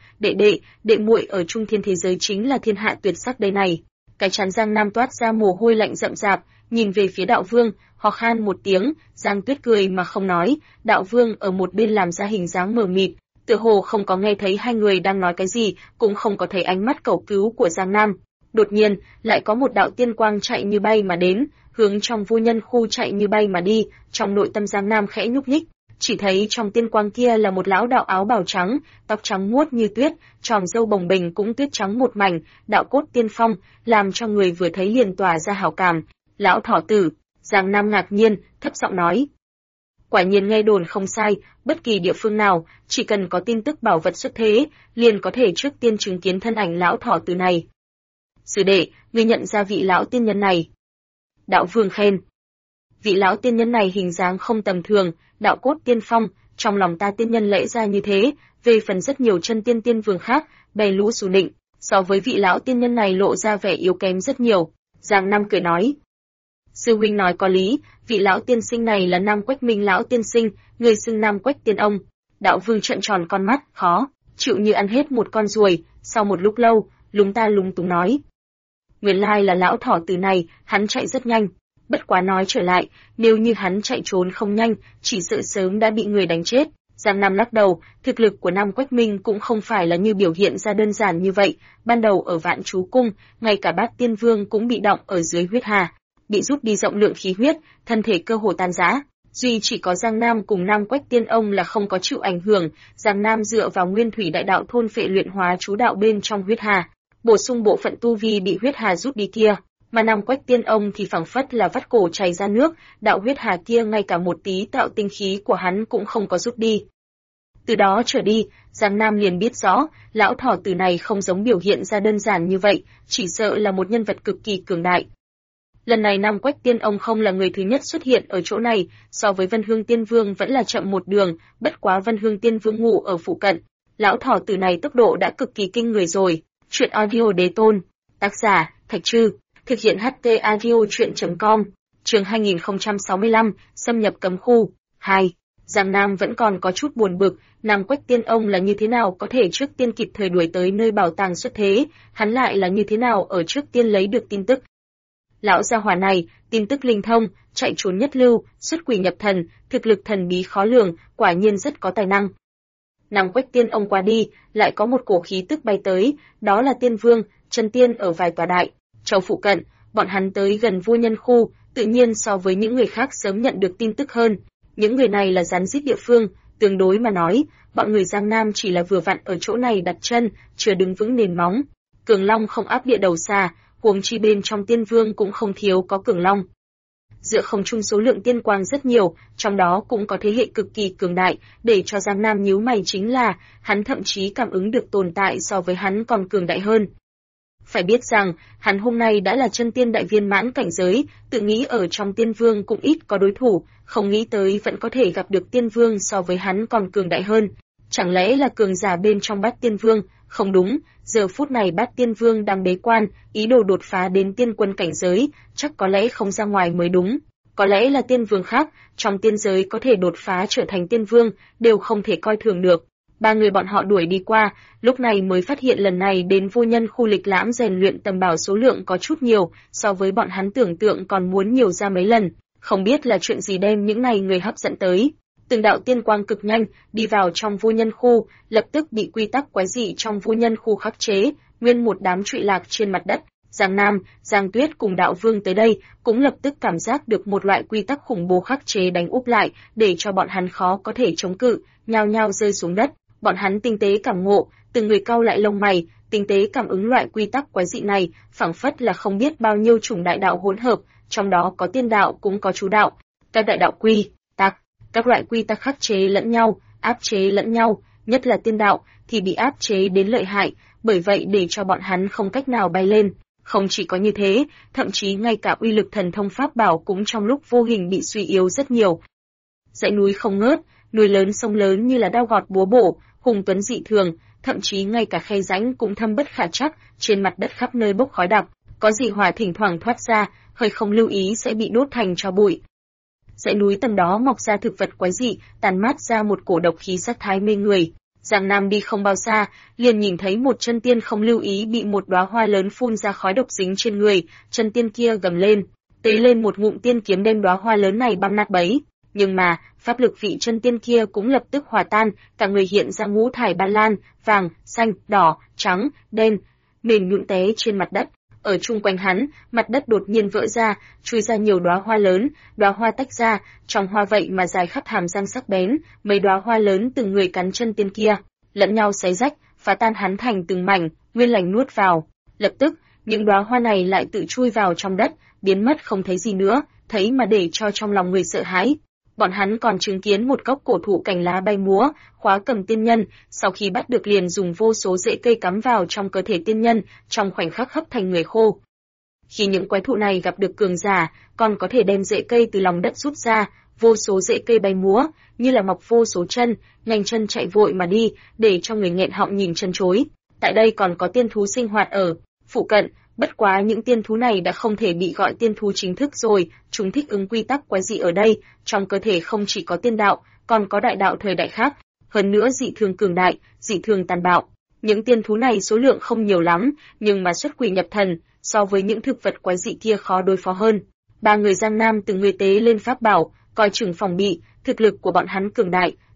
đệ muội ở trung thiên thế giới chính là thiên hạ tuyệt sắc đây này. Cái chán Giang Nam toát ra mồ hôi lạnh rậm rạp, nhìn về phía đạo vương, ho khan một tiếng, Giang Tuyết cười mà không nói, đạo vương ở một bên làm ra hình dáng mờ mịt, tựa hồ không có nghe thấy hai người đang nói cái gì, cũng không có thấy ánh mắt cầu cứu của Giang Nam. Đột nhiên, lại có một đạo tiên quang chạy như bay mà đến, hướng trong vô nhân khu chạy như bay mà đi, trong nội tâm Giang Nam khẽ nhúc nhích, chỉ thấy trong tiên quang kia là một lão đạo áo bào trắng, tóc trắng muốt như tuyết, tròm râu bồng bềnh cũng tuyết trắng một mảnh, đạo cốt tiên phong, làm cho người vừa thấy liền tỏa ra hảo cảm. Lão thỏ tử, Giang Nam ngạc nhiên, thấp giọng nói. Quả nhiên nghe đồn không sai, bất kỳ địa phương nào, chỉ cần có tin tức bảo vật xuất thế, liền có thể trước tiên chứng kiến thân ảnh lão thỏ tử này. Sư đệ, ngươi nhận ra vị lão tiên nhân này. Đạo vương khen. Vị lão tiên nhân này hình dáng không tầm thường, đạo cốt tiên phong, trong lòng ta tiên nhân lễ ra như thế, về phần rất nhiều chân tiên tiên vương khác, bè lũ xù nịnh, so với vị lão tiên nhân này lộ ra vẻ yếu kém rất nhiều. Giang Nam cười nói. Sư huynh nói có lý, vị lão tiên sinh này là Nam Quách Minh lão tiên sinh, người xưng Nam Quách tiên ông. Đạo vương trợn tròn con mắt, khó chịu như ăn hết một con ruồi, sau một lúc lâu, lúng ta lúng túng nói. Nguyên lai là lão thỏ tử này, hắn chạy rất nhanh. Bất quá nói trở lại, nếu như hắn chạy trốn không nhanh, chỉ sợ sớm đã bị người đánh chết. Giang Nam lắc đầu, thực lực của Nam Quách Minh cũng không phải là như biểu hiện ra đơn giản như vậy, ban đầu ở Vạn Chú Cung, ngay cả Bát Tiên Vương cũng bị động ở dưới huyết hà, bị rút đi rộng lượng khí huyết, thân thể cơ hồ tan rã. Duy chỉ có Giang Nam cùng Nam Quách Tiên ông là không có chịu ảnh hưởng, Giang Nam dựa vào Nguyên Thủy Đại Đạo thôn phệ luyện hóa chú đạo bên trong huyết hà, bổ sung bộ phận tu vi bị huyết hà rút đi kia, mà Nam Quách Tiên ông thì phảng phất là vắt cổ chảy ra nước, đạo huyết hà kia ngay cả một tí tạo tinh khí của hắn cũng không có rút đi. Từ đó trở đi, Giang Nam liền biết rõ, lão thỏ tử này không giống biểu hiện ra đơn giản như vậy, chỉ sợ là một nhân vật cực kỳ cường đại. Lần này Nam Quách Tiên ông không là người thứ nhất xuất hiện ở chỗ này, so với Vân Hương Tiên Vương vẫn là chậm một đường, bất quá Vân Hương Tiên Vương ngủ ở phụ cận. Lão thỏ tử này tốc độ đã cực kỳ kinh người rồi. Chuyện audio đế tôn. Tác giả, Thạch Trư. Thực hiện HT audio chuyện.com. Chương 2065, xâm nhập cấm khu. 2. Giang Nam vẫn còn có chút buồn bực, Nam Quách Tiên ông là như thế nào có thể trước tiên kịp thời đuổi tới nơi bảo tàng xuất thế, hắn lại là như thế nào ở trước tiên lấy được tin tức. Lão gia hỏa này, tin tức linh thông, chạy trốn nhất lưu, xuất quỷ nhập thần, thực lực thần bí khó lường, quả nhiên rất có tài năng. Nam Quách Tiên ông qua đi, lại có một cổ khí tức bay tới, đó là Tiên Vương, chân tiên ở vài tòa đại châu phụ cận, bọn hắn tới gần Vô Nhân khu, tự nhiên so với những người khác sớm nhận được tin tức hơn. Những người này là rắn rít địa phương, tương đối mà nói, bọn người Giang Nam chỉ là vừa vặn ở chỗ này đặt chân, chưa đứng vững nền móng. Cường Long không áp địa đầu xa, huống chi bên trong Tiên Vương cũng không thiếu có Cường Long. Giữa không trung số lượng tiên quang rất nhiều, trong đó cũng có thế hệ cực kỳ cường đại, để cho Giang Nam nhíu mày chính là, hắn thậm chí cảm ứng được tồn tại so với hắn còn cường đại hơn. Phải biết rằng, hắn hôm nay đã là chân tiên đại viên mãn cảnh giới, tự nghĩ ở trong Tiên Vương cũng ít có đối thủ, không nghĩ tới vẫn có thể gặp được Tiên Vương so với hắn còn cường đại hơn. Chẳng lẽ là cường giả bên trong Bát Tiên Vương? Không đúng, giờ phút này Bát Tiên Vương đang bế quan, ý đồ đột phá đến tiên quân cảnh giới, chắc có lẽ không ra ngoài mới đúng. Có lẽ là tiên vương khác, trong tiên giới có thể đột phá trở thành tiên vương, đều không thể coi thường được. Ba người bọn họ đuổi đi qua, lúc này mới phát hiện lần này đến Vô Nhân khu lịch lãm rèn luyện tầm bảo số lượng có chút nhiều, so với bọn hắn tưởng tượng còn muốn nhiều ra mấy lần. Không biết là chuyện gì đem những này người hấp dẫn tới. Từng đạo tiên quang cực nhanh đi vào trong Vô Nhân khu, lập tức bị quy tắc quái dị trong Vô Nhân khu khắc chế, nguyên một đám trụy lạc trên mặt đất. Giang Nam, Giang Tuyết cùng đạo vương tới đây, cũng lập tức cảm giác được một loại quy tắc khủng bố khắc chế đánh úp lại, để cho bọn hắn khó có thể chống cự, nhao nhao rơi xuống đất. Bọn hắn tinh tế cảm ngộ, từng người cau lại lông mày, tinh tế cảm ứng loại quy tắc quái dị này, phảng phất là không biết bao nhiêu chủng đại đạo hỗn hợp, trong đó có tiên đạo cũng có chú đạo, các đại đạo quy tắc, các loại quy tắc khắc chế lẫn nhau, áp chế lẫn nhau, nhất là tiên đạo thì bị áp chế đến lợi hại, bởi vậy để cho bọn hắn không cách nào bay lên. Không chỉ có như thế, thậm chí ngay cả uy lực thần thông pháp bảo cũng trong lúc vô hình bị suy yếu rất nhiều. Dãy núi không ngớt, núi lớn sông lớn như là đao gọt búa bổ, hùng tuấn dị thường, thậm chí ngay cả khe rãnh cũng thâm bất khả trắc, trên mặt đất khắp nơi bốc khói đặc, có dị hỏa thỉnh thoảng thoát ra, hơi không lưu ý sẽ bị đốt thành tro bụi. Dãy núi tầm đó mọc ra thực vật quái dị, tàn mát ra một cổ độc khí sát thái mê người. Giang Nam đi không bao xa, liền nhìn thấy một chân tiên không lưu ý bị một đóa hoa lớn phun ra khói độc dính trên người, chân tiên kia gầm lên, tế lên một ngụm tiên kiếm đem đóa hoa lớn này băm nát bấy. Nhưng mà, pháp lực vị chân tiên kia cũng lập tức hòa tan, cả người hiện ra ngũ thải ban lan, vàng, xanh, đỏ, trắng, đen, mềm nhũn té trên mặt đất. Ở chung quanh hắn, mặt đất đột nhiên vỡ ra, chui ra nhiều đóa hoa lớn, đóa hoa tách ra, trong hoa vậy mà dài khắp hàm răng sắc bén, mấy đóa hoa lớn từng người cắn chân tiên kia, lẫn nhau xé rách, phá tan hắn thành từng mảnh, nguyên lành nuốt vào. Lập tức, những đóa hoa này lại tự chui vào trong đất, biến mất không thấy gì nữa, thấy mà để cho trong lòng người sợ hãi. Bọn hắn còn chứng kiến một gốc cổ thụ cành lá bay múa, khóa cầm tiên nhân, sau khi bắt được liền dùng vô số rễ cây cắm vào trong cơ thể tiên nhân, trong khoảnh khắc hấp thành người khô. Khi những quái thụ này gặp được cường giả, còn có thể đem rễ cây từ lòng đất rút ra, vô số rễ cây bay múa, như là mọc vô số chân, nhanh chân chạy vội mà đi, để cho người nghẹn họng nhìn chân chối. Tại đây còn có tiên thú sinh hoạt ở phụ cận, bất quá những tiên thú này đã không thể bị gọi tiên thú chính thức rồi, chúng thích ứng quy tắc quái dị ở đây, trong cơ thể không chỉ có tiên đạo, còn có đại đạo thời đại khác, hơn nữa dị thường cường đại, dị thường tàn bạo. Những tiên thú này số lượng không nhiều lắm, nhưng mà xuất quỷ nhập thần, so với những thực vật quái dị kia khó đối phó hơn. Ba người Giang Nam từng người tế lên pháp bảo, coi chừng phòng bị, thực lực của bọn hắn cường đại,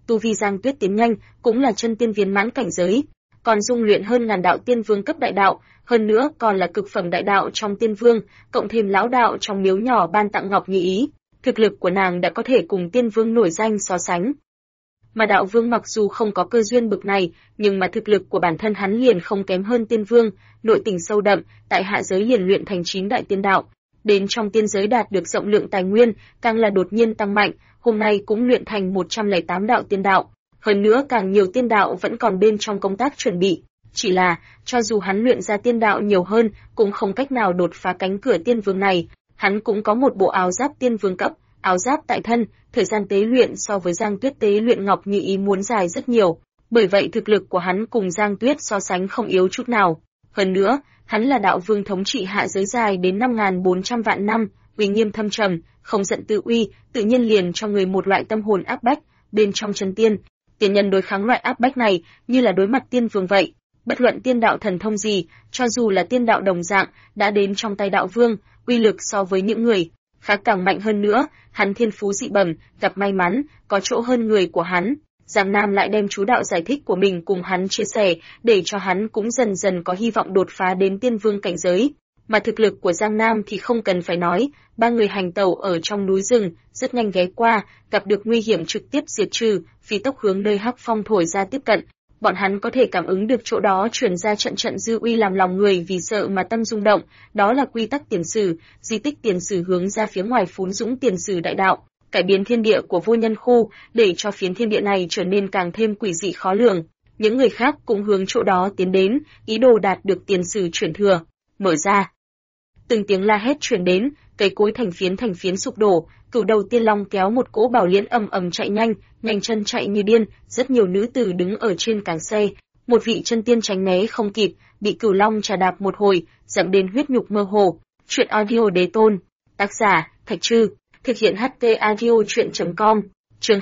tu vi Giang Tuyết tiến nhanh, cũng là chân tiên viên mãn cảnh giới, còn dung luyện hơn ngàn đạo tiên vương cấp đại đạo, hơn nữa còn là cực phẩm đại đạo trong tiên vương, cộng thêm lão đạo trong miếu nhỏ ban tặng Ngọc Như Ý, thực lực của nàng đã có thể cùng tiên vương nổi danh so sánh. Mà đạo vương mặc dù không có cơ duyên bực này, nhưng mà thực lực của bản thân hắn liền không kém hơn tiên vương, nội tình sâu đậm, tại hạ giới liền luyện thành 9 đại tiên đạo, đến trong tiên giới đạt được rộng lượng tài nguyên, càng là đột nhiên tăng mạnh, hôm nay cũng luyện thành 108 đạo tiên đạo, hơn nữa càng nhiều tiên đạo vẫn còn bên trong công tác chuẩn bị. Chỉ là, cho dù hắn luyện ra tiên đạo nhiều hơn, cũng không cách nào đột phá cánh cửa tiên vương này. Hắn cũng có một bộ áo giáp tiên vương cấp, áo giáp tại thân, thời gian tế luyện so với Giang Tuyết tế luyện Ngọc Như Ý muốn dài rất nhiều. Bởi vậy thực lực của hắn cùng Giang Tuyết so sánh không yếu chút nào. Hơn nữa, hắn là đạo vương thống trị hạ giới dài đến 5.400 vạn năm, uy nghiêm thâm trầm, không giận tự uy, tự nhiên liền cho người một loại tâm hồn áp bách. Bên trong chân tiên, tiên nhân đối kháng loại áp bách này như là đối mặt tiên vương vậy. Bất luận tiên đạo thần thông gì, cho dù là tiên đạo đồng dạng, đã đến trong tay đạo vương, uy lực so với những người khác càng mạnh hơn nữa. Hắn thiên phú dị bẩm, gặp may mắn, có chỗ hơn người của hắn. Giang Nam lại đem chú đạo giải thích của mình cùng hắn chia sẻ, để cho hắn cũng dần dần có hy vọng đột phá đến tiên vương cảnh giới. Mà thực lực của Giang Nam thì không cần phải nói, ba người hành tẩu ở trong núi rừng, rất nhanh ghé qua, gặp được nguy hiểm trực tiếp diệt trừ, phi tốc hướng nơi hắc phong thổi ra tiếp cận. Bọn hắn có thể cảm ứng được chỗ đó truyền ra trận trận dư uy làm lòng người vì sợ mà tâm rung động, đó là quy tắc tiền sử, di tích tiền sử hướng ra phía ngoài phún dũng tiền sử đại đạo, cải biến thiên địa của vô nhân khu, để cho phiến thiên địa này trở nên càng thêm quỷ dị khó lường. Những người khác cũng hướng chỗ đó tiến đến, ý đồ đạt được tiền sử chuyển thừa. Mở ra. Từng tiếng la hét truyền đến, cây cối thành phiến sụp đổ, Cửu Đầu Tiên Long kéo một cỗ bảo liễn ầm ầm chạy nhanh, nhanh chân chạy như điên, rất nhiều nữ tử đứng ở trên càng xe, một vị chân tiên tránh né không kịp, bị Cửu Long trà đạp một hồi, dẫm đến huyết nhục mơ hồ. Truyện audio đế tôn, tác giả Thạch Trư, thực hiện HT audio truyện.com, chương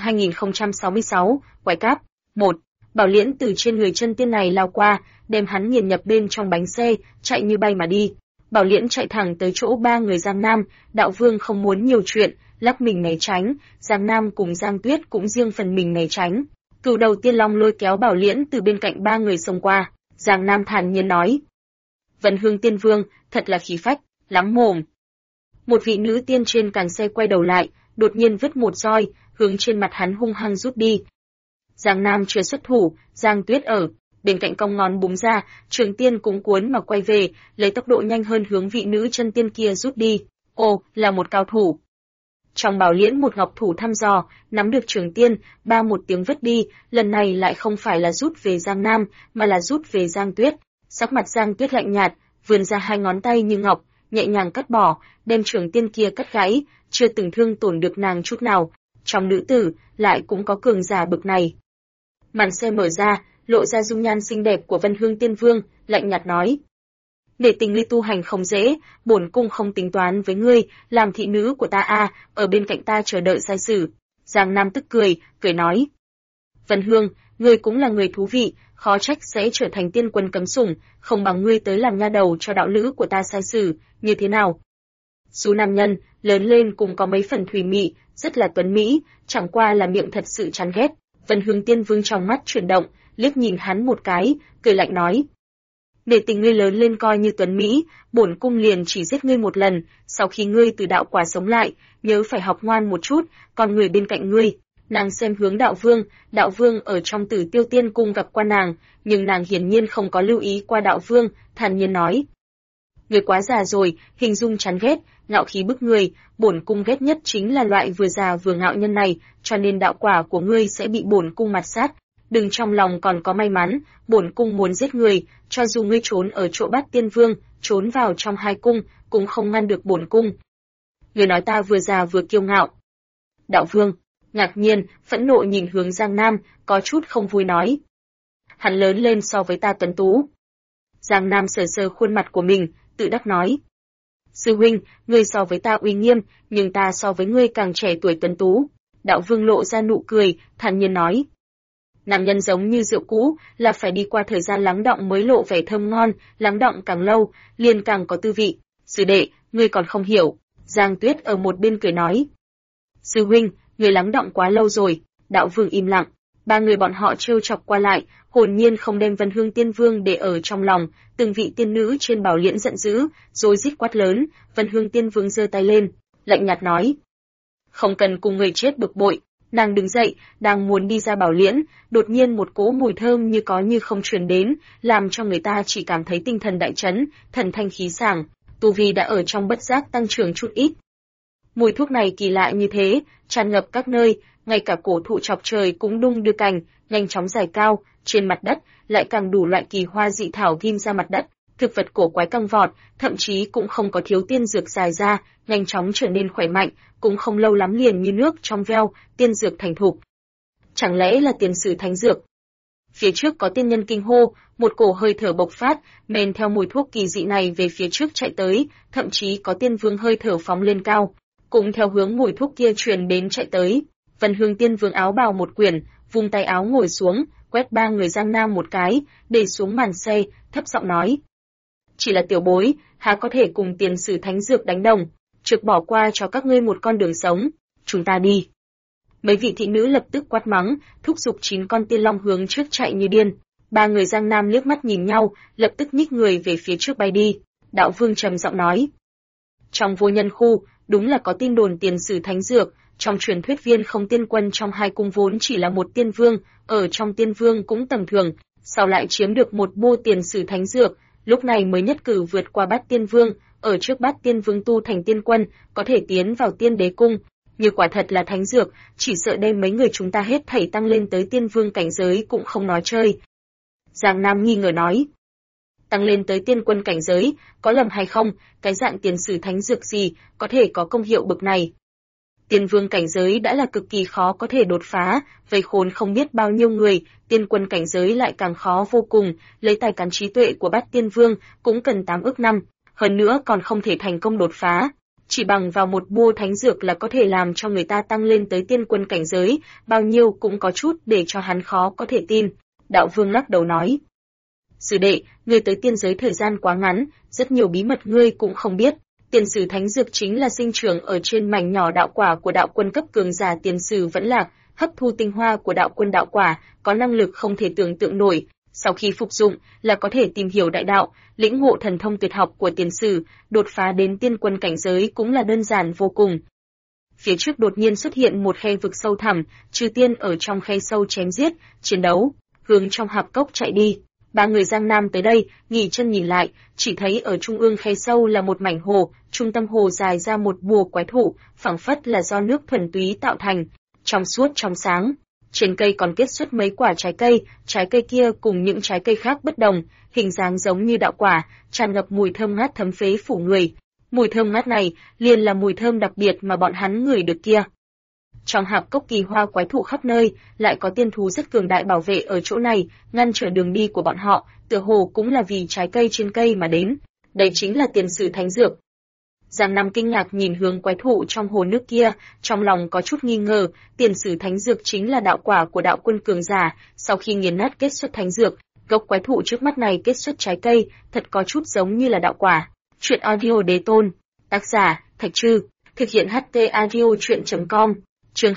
2066, quái cáp. 1. Bảo liễn từ trên người chân tiên này lao qua, đem hắn nghiền nhập bên trong bánh xe, chạy như bay mà đi. Bảo liễn chạy thẳng tới chỗ ba người Giang Nam, đạo vương không muốn nhiều chuyện, lắc mình né tránh, Giang Nam cùng Giang Tuyết cũng riêng phần mình né tránh. Cửu Đầu Tiên Long lôi kéo bảo liễn từ bên cạnh ba người xông qua, Giang Nam thản nhiên nói: Vân Hương Tiên Vương, thật là khí phách, lắm mồm. Một vị nữ tiên trên càng xe quay đầu lại, đột nhiên vứt một roi, hướng trên mặt hắn hung hăng rút đi. Giang Nam chưa xuất thủ, Giang Tuyết ở bên cạnh cong ngón búng ra, trường tiên cũng cuốn mà quay về, lấy tốc độ nhanh hơn hướng vị nữ chân tiên kia rút đi. Ồ, là một cao thủ. Trong bảo liễn một ngọc thủ thăm dò, nắm được trường tiên, ba một tiếng vứt đi, lần này lại không phải là rút về Giang Nam, mà là rút về Giang Tuyết. Sắc mặt Giang Tuyết lạnh nhạt, vươn ra hai ngón tay như ngọc, nhẹ nhàng cắt bỏ, đem trường tiên kia cắt gãy, chưa từng thương tổn được nàng chút nào. Trong nữ tử, lại cũng có cường giả bực này. Màn xe mở ra, lộ ra dung nhan xinh đẹp của Vân Hương Tiên Vương, lạnh nhạt nói: Để tình ngươi tu hành không dễ, bổn cung không tính toán với ngươi, làm thị nữ của ta ở bên cạnh ta chờ đợi sai xử. Giang Nam tức cười nói: Vân Hương, ngươi cũng là người thú vị, khó trách sẽ trở thành tiên quân cấm sủng, không bằng ngươi tới làm nha đầu cho đạo lữ của ta sai xử, như thế nào? Dù nam nhân, lớn lên cũng có mấy phần thùy mị, rất là tuấn mỹ, chẳng qua là miệng thật sự chán ghét. Vân Hương Tiên Vương trong mắt chuyển động, liếc nhìn hắn một cái, cười lạnh nói: Để tình ngươi lớn lên coi như tuấn mỹ, bổn cung liền chỉ giết ngươi một lần, sau khi ngươi từ đạo quả sống lại, nhớ phải học ngoan một chút, còn người bên cạnh ngươi. Nàng xem hướng đạo vương ở trong Tử Tiêu Tiên Cung gặp qua nàng, nhưng nàng hiển nhiên không có lưu ý qua đạo vương, thản nhiên nói: Ngươi quá già rồi, hình dung chán ghét, ngạo khí bức người, bổn cung ghét nhất chính là loại vừa già vừa ngạo nhân này, cho nên đạo quả của ngươi sẽ bị bổn cung mạt sát. Đừng trong lòng còn có may mắn, bổn cung muốn giết người, cho dù ngươi trốn ở chỗ Bát Tiên Vương, trốn vào trong hai cung, cũng không ngăn được bổn cung. Ngươi nói ta vừa già vừa kiêu ngạo. Đạo Vương ngạc nhiên, phẫn nộ nhìn hướng Giang Nam, có chút không vui nói: Hắn lớn lên so với ta tuấn tú. Giang Nam sờ sờ khuôn mặt của mình, tự đắc nói: Sư huynh, ngươi so với ta uy nghiêm, nhưng ta so với ngươi càng trẻ tuổi tuấn tú. Đạo Vương lộ ra nụ cười, thản nhiên nói: Nam nhân giống như rượu cũ, là phải đi qua thời gian lắng đọng mới lộ vẻ thơm ngon, lắng đọng càng lâu, liền càng có tư vị. Sư đệ, ngươi còn không hiểu. Giang Tuyết ở một bên cười nói: Sư huynh, ngươi lắng đọng quá lâu rồi. Đạo Vương im lặng. Ba người bọn họ trêu chọc qua lại, hồn nhiên không đem Vân Hương Tiên Vương để ở trong lòng. Từng vị tiên nữ trên bảo liễn giận dữ, rồi rít quát lớn. Vân Hương Tiên Vương giơ tay lên, lạnh nhạt nói: không cần cùng người chết bực bội. Nàng đứng dậy, đang muốn đi ra bảo liễn, đột nhiên một cỗ mùi thơm như có như không truyền đến, làm cho người ta chỉ cảm thấy tinh thần đại chấn, thần thanh khí sảng, tu vi đã ở trong bất giác tăng trưởng chút ít. Mùi thuốc này kỳ lạ như thế, tràn ngập các nơi, ngay cả cổ thụ chọc trời cũng đung đưa cành, nhanh chóng dài cao, trên mặt đất lại càng đủ loại kỳ hoa dị thảo ghim ra mặt đất, thực vật cổ quái căng vọt, thậm chí cũng không có thiếu tiên dược dài ra, nhanh chóng trở nên khỏe mạnh, cũng không lâu lắm liền như nước trong veo, tiên dược thành thục. Chẳng lẽ là tiền sử thánh dược? Phía trước có tiên nhân kinh hô, một cổ hơi thở bộc phát, men theo mùi thuốc kỳ dị này về phía trước chạy tới, thậm chí có tiên vương hơi thở phóng lên cao, cũng theo hướng mùi thuốc kia truyền đến chạy tới. Vân Hương Tiên Vương áo bào một quyển, vung tay áo ngồi xuống, quét ba người Giang Nam một cái, để xuống màn xe, thấp giọng nói: chỉ là tiểu bối, há có thể cùng tiền sử thánh dược đánh đồng, trực bỏ qua cho các ngươi một con đường sống, chúng ta đi. Mấy vị thị nữ lập tức quát mắng, thúc giục 9 con tiên long hướng trước chạy như điên. Ba người Giang Nam liếc mắt nhìn nhau, lập tức nhích người về phía trước bay đi. Đạo Vương trầm giọng nói: trong vô nhân khu, đúng là có tin đồn tiền sử thánh dược, trong truyền thuyết Viên Không Tiên Quân trong hai cung vốn chỉ là một tiên vương, ở trong tiên vương cũng tầm thường, sau lại chiếm được một bô tiền sử thánh dược, lúc này mới nhất cử vượt qua Bát Tiên Vương, ở trước Bát Tiên Vương tu thành tiên quân, có thể tiến vào tiên đế cung. Như quả thật là thánh dược, chỉ sợ đây mấy người chúng ta hết thảy tăng lên tới tiên vương cảnh giới cũng không nói chơi. Giang Nam nghi ngờ nói: tăng lên tới tiên quân cảnh giới, có lầm hay không, cái dạng tiền sử thánh dược gì có thể có công hiệu bực này? Tiên vương cảnh giới đã là cực kỳ khó có thể đột phá, vây khốn không biết bao nhiêu người, tiên quân cảnh giới lại càng khó vô cùng, lấy tài cán trí tuệ của Bát Tiên Vương cũng cần 8 ức năm, hơn nữa còn không thể thành công đột phá. Chỉ bằng vào một bua thánh dược là có thể làm cho người ta tăng lên tới tiên quân cảnh giới, bao nhiêu cũng có chút để cho hắn khó có thể tin. Đạo Vương lắc đầu nói: sư đệ, ngươi tới tiên giới thời gian quá ngắn, rất nhiều bí mật ngươi cũng không biết. Tiền sử thánh dược chính là sinh trưởng ở trên mảnh nhỏ đạo quả của đạo quân cấp cường giả tiền sử vẫn lạc, hấp thu tinh hoa của đạo quân đạo quả, có năng lực không thể tưởng tượng nổi. Sau khi phục dụng là có thể tìm hiểu đại đạo, lĩnh ngộ thần thông tuyệt học của tiền sử, đột phá đến tiên quân cảnh giới cũng là đơn giản vô cùng. Phía trước đột nhiên xuất hiện một khe vực sâu thẳm, chư tiên ở trong khe sâu chém giết, chiến đấu, hướng trong hạp cốc chạy đi. Ba người Giang Nam tới đây, nghỉ chân nhìn lại, chỉ thấy ở trung ương khe sâu là một mảnh hồ, trung tâm hồ dài ra một bùa quái thụ, phảng phất là do nước thuần túy tạo thành, trong suốt trong sáng. Trên cây còn kết xuất mấy quả trái cây kia cùng những trái cây khác bất đồng, hình dáng giống như đạo quả, tràn ngập mùi thơm ngát thấm phế phủ người. Mùi thơm ngát này liền là mùi thơm đặc biệt mà bọn hắn ngửi được kia. Trong hạp cốc kỳ hoa quái thụ khắp nơi, lại có tiên thú rất cường đại bảo vệ ở chỗ này, ngăn trở đường đi của bọn họ, tựa hồ cũng là vì trái cây trên cây mà đến. Đây chính là tiền sử thánh dược. Giang Nam kinh ngạc nhìn hướng quái thụ trong hồ nước kia, trong lòng có chút nghi ngờ, tiền sử thánh dược chính là đạo quả của đạo quân cường giả, sau khi nghiền nát kết xuất thánh dược, gốc quái thụ trước mắt này kết xuất trái cây, thật có chút giống như là đạo quả. Truyện audio Đế Tôn, tác giả Thạch Trư, thực hiện HT audio truyện.com. Chương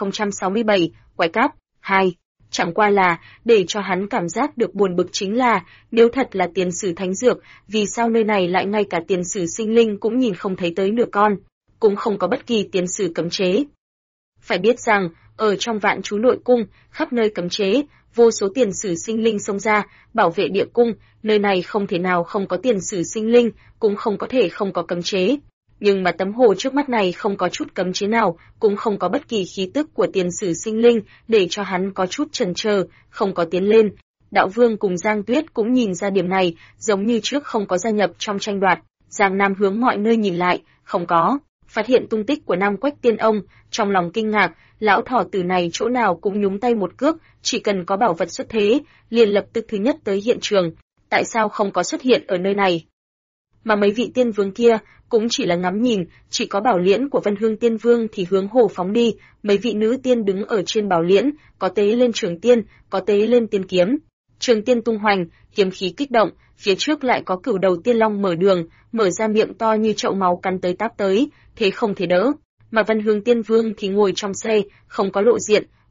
2067, Quái Cáp 2. Chẳng qua là, để cho hắn cảm giác được buồn bực chính là, nếu thật là tiền sử thánh dược, vì sao nơi này lại ngay cả tiền sử sinh linh cũng nhìn không thấy tới nửa con, cũng không có bất kỳ tiền sử cấm chế. Phải biết rằng, ở trong Vạn Chú Nội Cung, khắp nơi cấm chế, vô số tiền sử sinh linh xông ra, bảo vệ địa cung, nơi này không thể nào không có tiền sử sinh linh, cũng không có thể không có cấm chế. Nhưng mà tấm hồ trước mắt này không có chút cấm chế nào, cũng không có bất kỳ khí tức của tiền sử sinh linh, để cho hắn có chút chần chờ, không có tiến lên. Đạo Vương cùng Giang Tuyết cũng nhìn ra điểm này, giống như trước không có gia nhập trong tranh đoạt. Giang Nam hướng mọi nơi nhìn lại, không có, phát hiện tung tích của Nam Quách Tiên Ông, trong lòng kinh ngạc, lão thỏ tử này chỗ nào cũng nhúng tay một cước, chỉ cần có bảo vật xuất thế, liền lập tức thứ nhất tới hiện trường, tại sao không có xuất hiện ở nơi này? Mà mấy vị tiên vương kia cũng chỉ là ngắm nhìn, chỉ có bảo liễn của Vân Hương Tiên Vương thì hướng hồ phóng đi, mấy vị nữ tiên đứng ở trên bảo liễn, có tế lên trường tiên, có tế lên tiên kiếm. Trường tiên tung hoành, kiếm khí kích động, phía trước lại có cửu đầu tiên long mở đường, mở ra miệng to như chậu máu cắn tới táp tới, thế không thể đỡ. Mà Vân Hương Tiên Vương thì ngồi trong xe, không có lộ diện,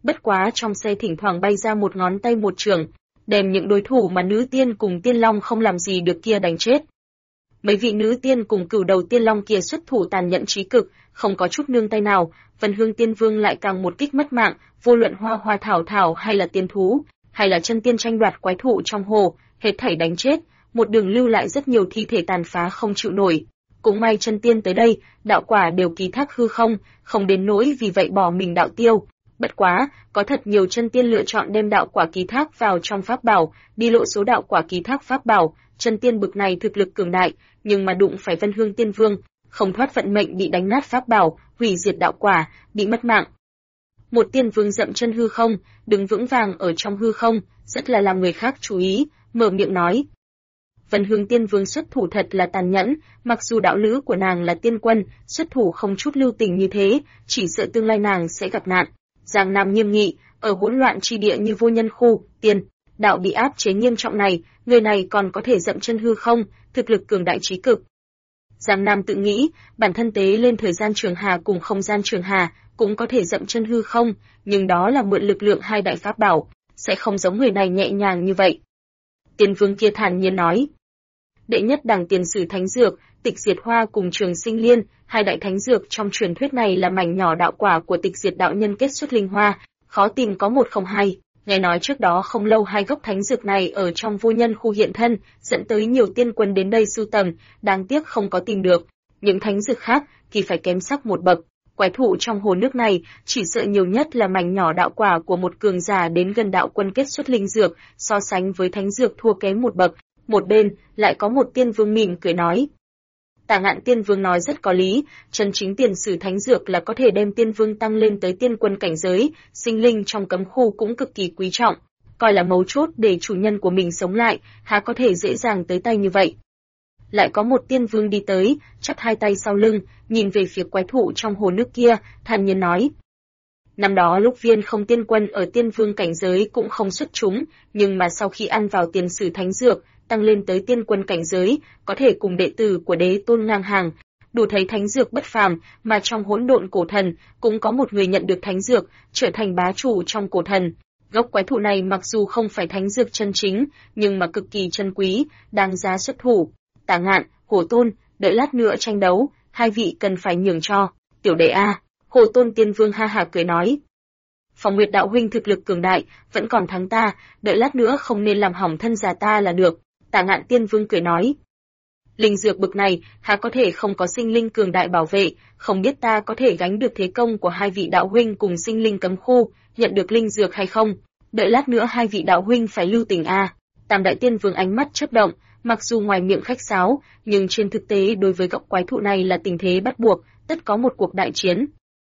bất quá trong xe thỉnh thoảng bay ra một ngón tay một chưởng, đem những đối thủ mà nữ tiên cùng tiên long không làm gì được kia đánh chết. Mấy vị nữ tiên cùng cửu đầu tiên long kia xuất thủ tàn nhẫn chí cực, không có chút nương tay nào, Vân Hương Tiên Vương lại càng một kích mất mạng, vô luận hoa hoa thảo thảo hay là tiên thú, hay là chân tiên tranh đoạt quái thụ trong hồ, hết thảy đánh chết, một đường lưu lại rất nhiều thi thể tàn phá không chịu nổi. Cũng may chân tiên tới đây, đạo quả đều ký thác hư không, không đến nỗi vì vậy bỏ mình đạo tiêu. Bất quá, có thật nhiều chân tiên lựa chọn đem đạo quả ký thác vào trong pháp bảo, đi lộ số đạo quả ký thác pháp bảo, chân tiên bực này thực lực cường đại, nhưng mà đụng phải Vân Hương Tiên Vương, không thoát vận mệnh bị đánh nát pháp bảo, hủy diệt đạo quả, bị mất mạng. Một tiên vương dậm chân hư không, đứng vững vàng ở trong hư không, rất là làm người khác chú ý, mở miệng nói. Vân Hương Tiên Vương xuất thủ thật là tàn nhẫn, mặc dù đạo lữ của nàng là tiên quân, xuất thủ không chút lưu tình như thế, chỉ sợ tương lai nàng sẽ gặp nạn. Giang Nam nghiêm nghị, ở hỗn loạn chi địa như vô nhân khu, tiên, đạo bị áp chế nghiêm trọng này, người này còn có thể dậm chân hư không, thực lực cường đại chí cực. Giang Nam tự nghĩ, bản thân tế lên thời gian trường hà cùng không gian trường hà, cũng có thể dậm chân hư không, nhưng đó là mượn lực lượng hai đại pháp bảo, sẽ không giống người này nhẹ nhàng như vậy. Tiên Vương kia thản nhiên nói. Đệ nhất đẳng tiền sử thánh dược, Tịch Diệt Hoa cùng Trường Sinh Liên, hai đại thánh dược trong truyền thuyết này là mảnh nhỏ đạo quả của Tịch Diệt đạo nhân kết xuất linh hoa, khó tìm có một không hai. Nghe nói trước đó không lâu hai gốc thánh dược này ở trong vô nhân khu hiện thân, dẫn tới nhiều tiên quân đến đây sưu tầm, đáng tiếc không có tìm được. Những thánh dược khác thì phải kém sắc một bậc. Quái thụ trong hồ nước này chỉ sợ nhiều nhất là mảnh nhỏ đạo quả của một cường giả đến gần đạo quân kết xuất linh dược, so sánh với thánh dược thua kém một bậc. Một bên lại có một tiên vương mỉm cười nói. Tả Ngạn Tiên Vương nói rất có lý, chân chính tiền sử thánh dược là có thể đem tiên vương tăng lên tới tiên quân cảnh giới, sinh linh trong cấm khu cũng cực kỳ quý trọng, coi là mấu chốt để chủ nhân của mình sống lại, há có thể dễ dàng tới tay như vậy. Lại có một tiên vương đi tới, chắp hai tay sau lưng, nhìn về phía quái thụ trong hồ nước kia, thản nhiên nói. Năm đó lúc Viên Không tiên quân ở tiên vương cảnh giới cũng không xuất chúng, nhưng mà sau khi ăn vào tiền sử thánh dược, tăng lên tới tiên quân cảnh giới, có thể cùng đệ tử của đế tôn ngang hàng, đủ thấy thánh dược bất phàm, mà trong hỗn độn cổ thần cũng có một người nhận được thánh dược, trở thành bá chủ trong cổ thần. Gốc quái thụ này mặc dù không phải thánh dược chân chính, nhưng mà cực kỳ chân quý, đáng giá xuất thủ. Tả Ngạn, Hổ Tôn, đợi lát nữa tranh đấu, hai vị cần phải nhường cho. Tiểu đệ a. Hổ Tôn Tiên Vương ha hả cười nói. Phong Nguyệt đạo huynh thực lực cường đại, vẫn còn thắng ta, đợi lát nữa không nên làm hỏng thân già ta là được. Tả Ngạn Tiên Vương cười nói. Linh dược bực này, há có thể không có sinh linh cường đại bảo vệ, không biết ta có thể gánh được thế công của hai vị đạo huynh cùng sinh linh cấm khu, nhận được linh dược hay không? Đợi lát nữa hai vị đạo huynh phải lưu tình a. Tam Đại Tiên Vương ánh mắt chớp động, mặc dù ngoài miệng khách sáo, nhưng trên thực tế đối với gốc quái thụ này là tình thế bắt buộc, tất có một cuộc đại chiến.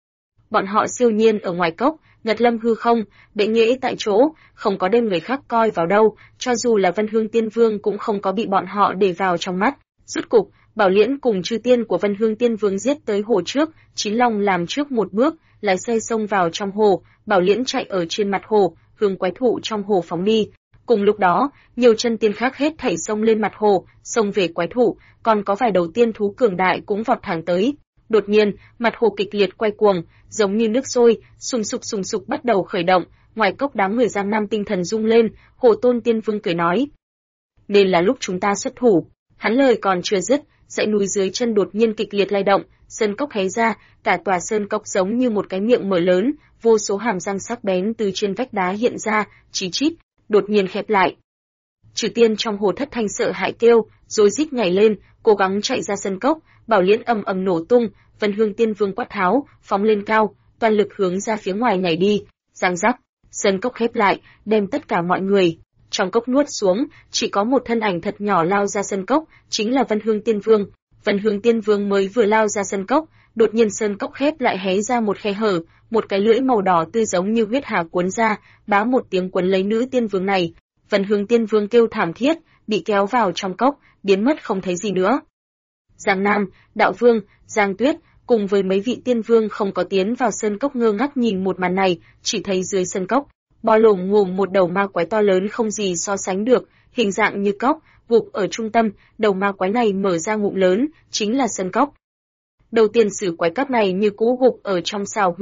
Bọn họ siêu nhiên ở ngoài cốc, ngật lâm hư không, bệ nghệ tại chỗ, không có đem người khác coi vào đâu, cho dù là Vân Hương Tiên Vương cũng không có bị bọn họ để vào trong mắt. Rốt cục, Bảo Liễn cùng chư tiên của Vân Hương Tiên Vương giết tới hồ trước, Chín Long làm trước một bước, lái xe xông vào trong hồ, Bảo Liễn chạy ở trên mặt hồ, hướng quái thụ trong hồ phóng đi. Cùng lúc đó, nhiều chân tiên khác hết thảy xông lên mặt hồ, xông về quái thụ, còn có vài đầu tiên thú cường đại cũng vọt thẳng tới. Đột nhiên, mặt hồ kịch liệt quay cuồng, giống như nước sôi, sùng sục bắt đầu khởi động, ngoài cốc đám người Giang Nam tinh thần rung lên, Hồ Tôn Tiên Vương cười nói. Nên là lúc chúng ta xuất thủ. Hắn lời còn chưa dứt, dãy núi dưới chân đột nhiên kịch liệt lay động, sơn cốc hé ra, cả tòa sơn cốc giống như một cái miệng mở lớn, vô số hàm răng sắc bén từ trên vách đá hiện ra, chí chít, đột nhiên khép lại. Trừ tiên trong hồ thất thanh sợ hãi kêu, rồi rít nhảy lên, cố gắng chạy ra sân cốc, Bảo Liễn ầm ầm nổ tung, Vân Hương Tiên Vương quát tháo, phóng lên cao, toàn lực hướng ra phía ngoài nhảy đi, giang rắc, sân cốc khép lại, đem tất cả mọi người trong cốc nuốt xuống, chỉ có một thân ảnh thật nhỏ lao ra sân cốc, chính là Vân Hương Tiên Vương. Vân Hương Tiên Vương mới vừa lao ra sân cốc, đột nhiên sân cốc khép lại hé ra một khe hở, một cái lưỡi màu đỏ tươi giống như huyết hà cuốn ra, bá một tiếng quấn lấy nữ tiên vương này. Vân Hương Tiên Vương kêu thảm thiết, bị kéo vào trong cốc, biến mất không thấy gì nữa. Giang Nam, Đạo Vương, Giang Tuyết cùng với mấy vị tiên vương không có tiến vào sân cốc ngơ ngác nhìn một màn này, chỉ thấy dưới sân cốc bò lổm ngổm một đầu ma quái to lớn không gì so sánh được, hình dạng như cốc, gục ở trung tâm, đầu ma quái này mở ra ngụm lớn, chính là sân cốc. Đầu tiên sử quái cắp này như cũ gục ở trong xào huyệt,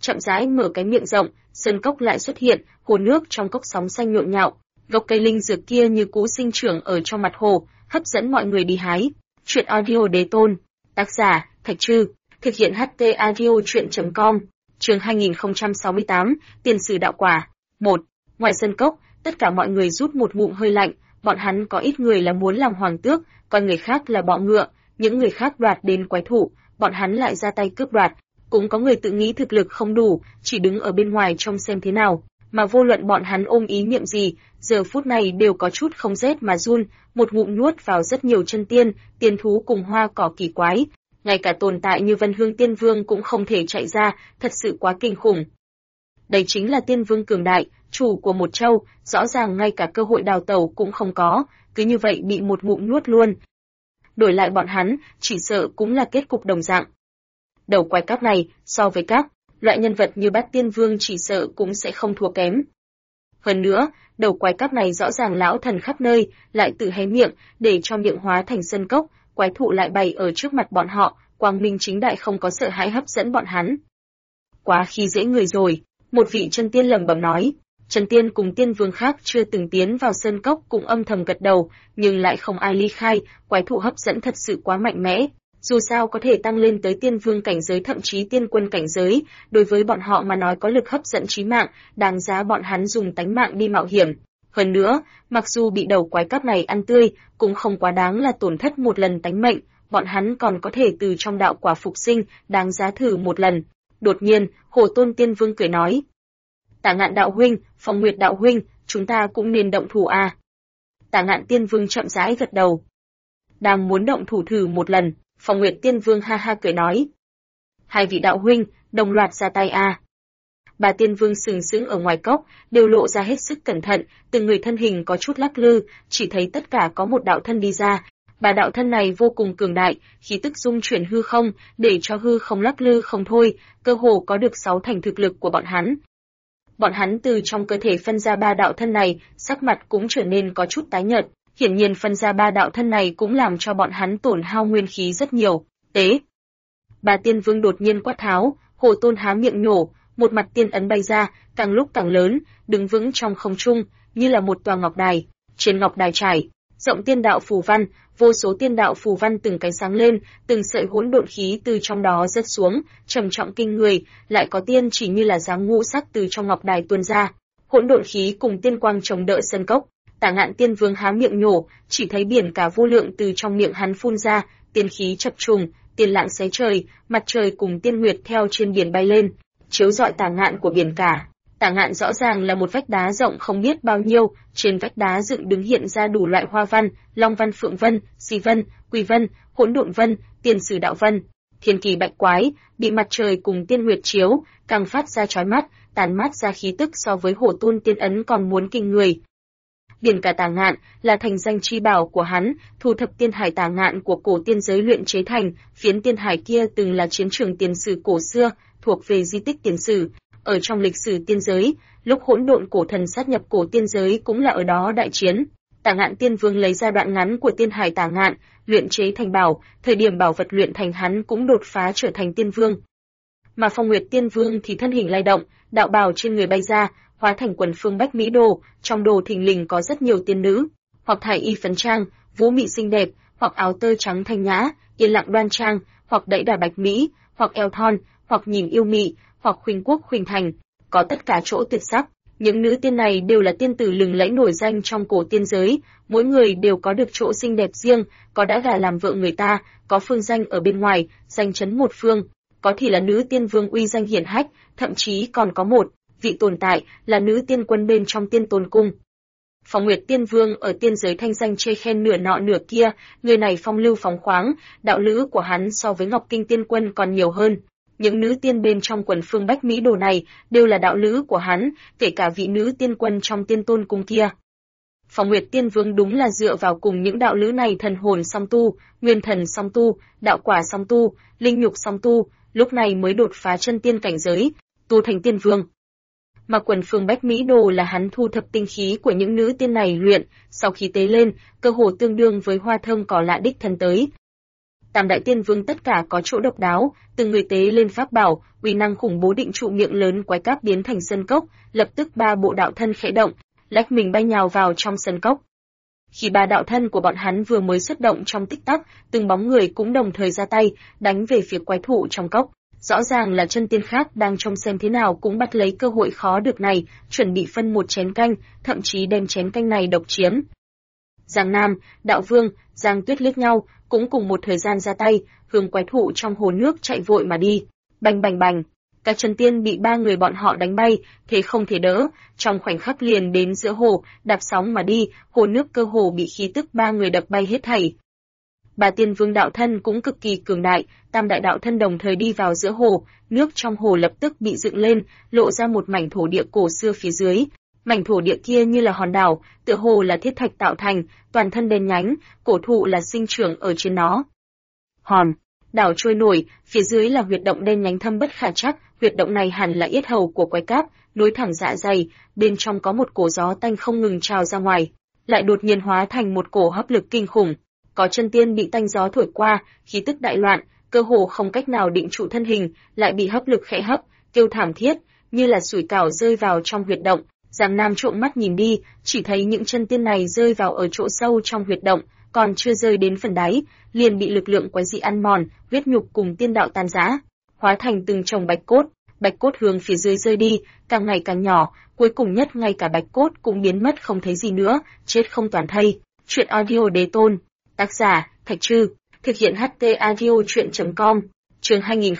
chậm rãi mở cái miệng rộng, sơn cốc lại xuất hiện, hồ nước trong cốc sóng xanh nhộn nhạo. Gốc cây linh dược kia như cũ sinh trưởng ở trong mặt hồ, hấp dẫn mọi người đi hái. Chuyện audio đế tôn. Tác giả, Thạch Trư. Thực hiện HT audio chuyện.com. Chương 2068, Tiền sử đạo quả. 1. Ngoài sân cốc, tất cả mọi người rút một ngụm hơi lạnh, bọn hắn có ít người là muốn làm hoàng tước, còn người khác là bọ ngựa, những người khác đoạt đến quái thụ, bọn hắn lại ra tay cướp đoạt. Cũng có người tự nghĩ thực lực không đủ, chỉ đứng ở bên ngoài trông xem thế nào, mà vô luận bọn hắn ôm ý niệm gì, giờ phút này đều có chút không rét mà run, một ngụm nuốt vào rất nhiều chân tiên, tiên thú cùng hoa cỏ kỳ quái. Ngay cả tồn tại như Vân Hương Tiên Vương cũng không thể chạy ra, thật sự quá kinh khủng. Đây chính là Tiên Vương cường đại, chủ của một châu, rõ ràng ngay cả cơ hội đào tẩu cũng không có, cứ như vậy bị một ngụm nuốt luôn. Đổi lại bọn hắn, chỉ sợ cũng là kết cục đồng dạng. Đầu quái cáp này, so với các loại nhân vật như Bát Tiên Vương chỉ sợ cũng sẽ không thua kém. Hơn nữa, đầu quái cáp này rõ ràng lão thần khắp nơi, lại tự hé miệng, để cho miệng hóa thành sân cốc, quái thụ lại bày ở trước mặt bọn họ, quang minh chính đại không có sợ hãi hấp dẫn bọn hắn. Quá khi dễ người rồi, một vị chân tiên lẩm bẩm nói. Chân tiên cùng tiên vương khác chưa từng tiến vào sơn cốc cũng âm thầm gật đầu, nhưng lại không ai ly khai, quái thụ hấp dẫn thật sự quá mạnh mẽ. Dù sao có thể tăng lên tới tiên vương cảnh giới thậm chí tiên quân cảnh giới, đối với bọn họ mà nói có lực hấp dẫn chí mạng, đáng giá bọn hắn dùng tánh mạng đi mạo hiểm. Hơn nữa, mặc dù bị đầu quái cáp này ăn tươi, cũng không quá đáng là tổn thất một lần tánh mệnh, bọn hắn còn có thể từ trong đạo quả phục sinh, đáng giá thử một lần. Đột nhiên, Hồ Tôn Tiên Vương cười nói. Tả Ngạn đạo huynh, Phong Nguyệt đạo huynh, chúng ta cũng nên động thủ à. Tả Ngạn Tiên Vương chậm rãi gật đầu. Đang muốn động thủ thử một lần, Phong Nguyệt Tiên Vương ha ha cười nói. Hai vị đạo huynh, đồng loạt ra tay à. Bà Tiên Vương sừng sững ở ngoài cốc, đều lộ ra hết sức cẩn thận, từng người thân hình có chút lắc lư, chỉ thấy tất cả có một đạo thân đi ra. Bà đạo thân này vô cùng cường đại, khí tức dung chuyển hư không, để cho hư không lắc lư không thôi, cơ hồ có được 6 thành thực lực của bọn hắn. Bọn hắn từ trong cơ thể phân ra 3 đạo thân này, sắc mặt cũng trở nên có chút tái nhợt, hiển nhiên phân ra 3 đạo thân này cũng làm cho bọn hắn tổn hao nguyên khí rất nhiều. Tế! Bà Tiên Vương đột nhiên quát tháo, Hồ Tôn há miệng nhổ, một mặt tiên ấn bay ra, càng lúc càng lớn, đứng vững trong không trung, như là một tòa ngọc đài. Trên ngọc đài trải rộng tiên đạo phù văn, vô số tiên đạo phù văn từng cái sáng lên, từng sợi hỗn độn khí từ trong đó rớt xuống, trầm trọng kinh người, lại có tiên chỉ như là dáng ngũ sắc từ trong ngọc đài tuôn ra. Hỗn độn khí cùng tiên quang chống đỡ sân cốc. Tả Ngạn Tiên Vương há miệng nhổ, chỉ thấy biển cả vô lượng từ trong miệng hắn phun ra, tiên khí chập trùng, tiên lãng xé trời, mặt trời cùng tiên nguyệt theo trên biển bay lên, chiếu rọi tả ngạn của biển cả. Tả ngạn rõ ràng là một vách đá rộng không biết bao nhiêu, trên vách đá dựng đứng hiện ra đủ loại hoa văn, long văn, phượng vân, xì vân, quỳ vân, hỗn độn vân, tiền sử đạo vân, thiên kỳ bạch quái, bị mặt trời cùng tiên nguyệt chiếu, càng phát ra chói mắt, tàn mát ra khí tức so với Hổ Tôn tiên ấn còn muốn kinh người. Biển cả Tả Ngạn là thành danh chi bảo của hắn, thu thập tiên hải Tả Ngạn của cổ tiên giới luyện chế thành, phiến tiên hải kia từng là chiến trường tiền sử cổ xưa, thuộc về di tích tiền sử. Ở trong lịch sử tiên giới, lúc hỗn độn cổ thần sát nhập cổ tiên giới cũng là ở đó đại chiến. Tả Ngạn Tiên Vương lấy ra đoạn ngắn của tiên hải Tả Ngạn, luyện chế thành bảo, thời điểm bảo vật luyện thành hắn cũng đột phá trở thành tiên vương. Mà Phong Nguyệt Tiên Vương thì thân hình lay động, đạo bào trên người bay ra, hóa thành quần phương bách mỹ đồ, trong đồ thình lình có rất nhiều tiên nữ, hoặc thải y phấn trang, vũ mị xinh đẹp, hoặc áo tơ trắng thanh nhã, yên lặng đoan trang, hoặc đẫy đà bạch mỹ, hoặc eo thon, hoặc nhìn yêu mị, hoặc khuynh quốc khuynh thành, có tất cả chỗ tuyệt sắc. Những nữ tiên này đều là tiên tử lừng lẫy nổi danh trong cổ tiên giới, mỗi người đều có được chỗ xinh đẹp riêng, có đã gả làm vợ người ta, có phương danh ở bên ngoài, danh chấn một phương, có thì là nữ tiên vương uy danh hiển hách, thậm chí còn có một vị tồn tại là nữ tiên quân bên trong tiên tôn cung. Phong Nguyệt Tiên Vương ở tiên giới thanh danh chê khen nửa nọ nửa kia, người này phong lưu phóng khoáng, đạo lữ của hắn so với Ngọc Kinh Tiên Quân còn nhiều hơn. Những nữ tiên bên trong quần phương bách mỹ đồ này đều là đạo lữ của hắn, kể cả vị nữ tiên quân trong tiên tôn cung kia. Phong Nguyệt Tiên Vương đúng là dựa vào cùng những đạo lữ này thần hồn song tu, nguyên thần song tu, đạo quả song tu, linh nhục song tu, lúc này mới đột phá chân tiên cảnh giới, tu thành tiên vương. Mà quần phương bách mỹ đồ là hắn thu thập tinh khí của những nữ tiên này luyện, sau khi tế lên, cơ hồ tương đương với hoa thơm cỏ lạ đích thân tới. Tam đại tiên vương tất cả có chỗ độc đáo, từng người tế lên pháp bảo, uy năng khủng bố định trụ miệng lớn quái cáp biến thành sơn cốc, lập tức ba bộ đạo thân khẽ động, lách mình bay nhào vào trong sơn cốc. Khi ba đạo thân của bọn hắn vừa mới xuất động trong tích tắc, từng bóng người cũng đồng thời ra tay, đánh về phía quái thụ trong cốc. Rõ ràng là chân tiên khác đang trông xem thế nào cũng bắt lấy cơ hội khó được này, chuẩn bị phân một chén canh, thậm chí đem chén canh này độc chiếm. Giang Nam, Đạo Vương, Giang Tuyết liếc nhau, cũng cùng một thời gian ra tay, hướng quái thụ trong hồ nước chạy vội mà đi. Bành bành bành, các chân tiên bị ba người bọn họ đánh bay, thế không thể đỡ, trong khoảnh khắc liền đến giữa hồ, đạp sóng mà đi, hồ nước cơ hồ bị khí tức ba người đập bay hết thảy. Ba tiên vương đạo thân cũng cực kỳ cường đại, tam đại đạo thân đồng thời đi vào giữa hồ, nước trong hồ lập tức bị dựng lên, lộ ra một mảnh thổ địa cổ xưa phía dưới. Mảnh thổ địa kia như là hòn đảo, tựa hồ là thiết thạch tạo thành, toàn thân đen nhánh, cổ thụ là sinh trưởng ở trên nó. Hòn đảo trôi nổi, phía dưới là huyệt động đen nhánh thâm bất khả trắc, huyệt động này hẳn là yết hầu của quái cáp, nối thẳng dạ dày, bên trong có một cổ gió tanh không ngừng trào ra ngoài, lại đột nhiên hóa thành một cổ hấp lực kinh khủng. Có chân tiên bị tanh gió thổi qua, khí tức đại loạn, cơ hồ không cách nào định trụ thân hình, lại bị hấp lực khẽ hấp, kêu thảm thiết, như là sủi cảo rơi vào trong huyệt động. Giang Nam trộm mắt nhìn đi, chỉ thấy những chân tiên này rơi vào ở chỗ sâu trong huyệt động, còn chưa rơi đến phần đáy, liền bị lực lượng quái dị ăn mòn, huyết nhục cùng tiên đạo tan rã, hóa thành từng chồng bạch cốt hướng phía dưới rơi đi, càng ngày càng nhỏ, cuối cùng nhất ngay cả bạch cốt cũng biến mất không thấy gì nữa, chết không toàn thây. Truyện audio Đế Tôn, tác giả Thạch Trư, thực hiện HT audio truyện.com, chương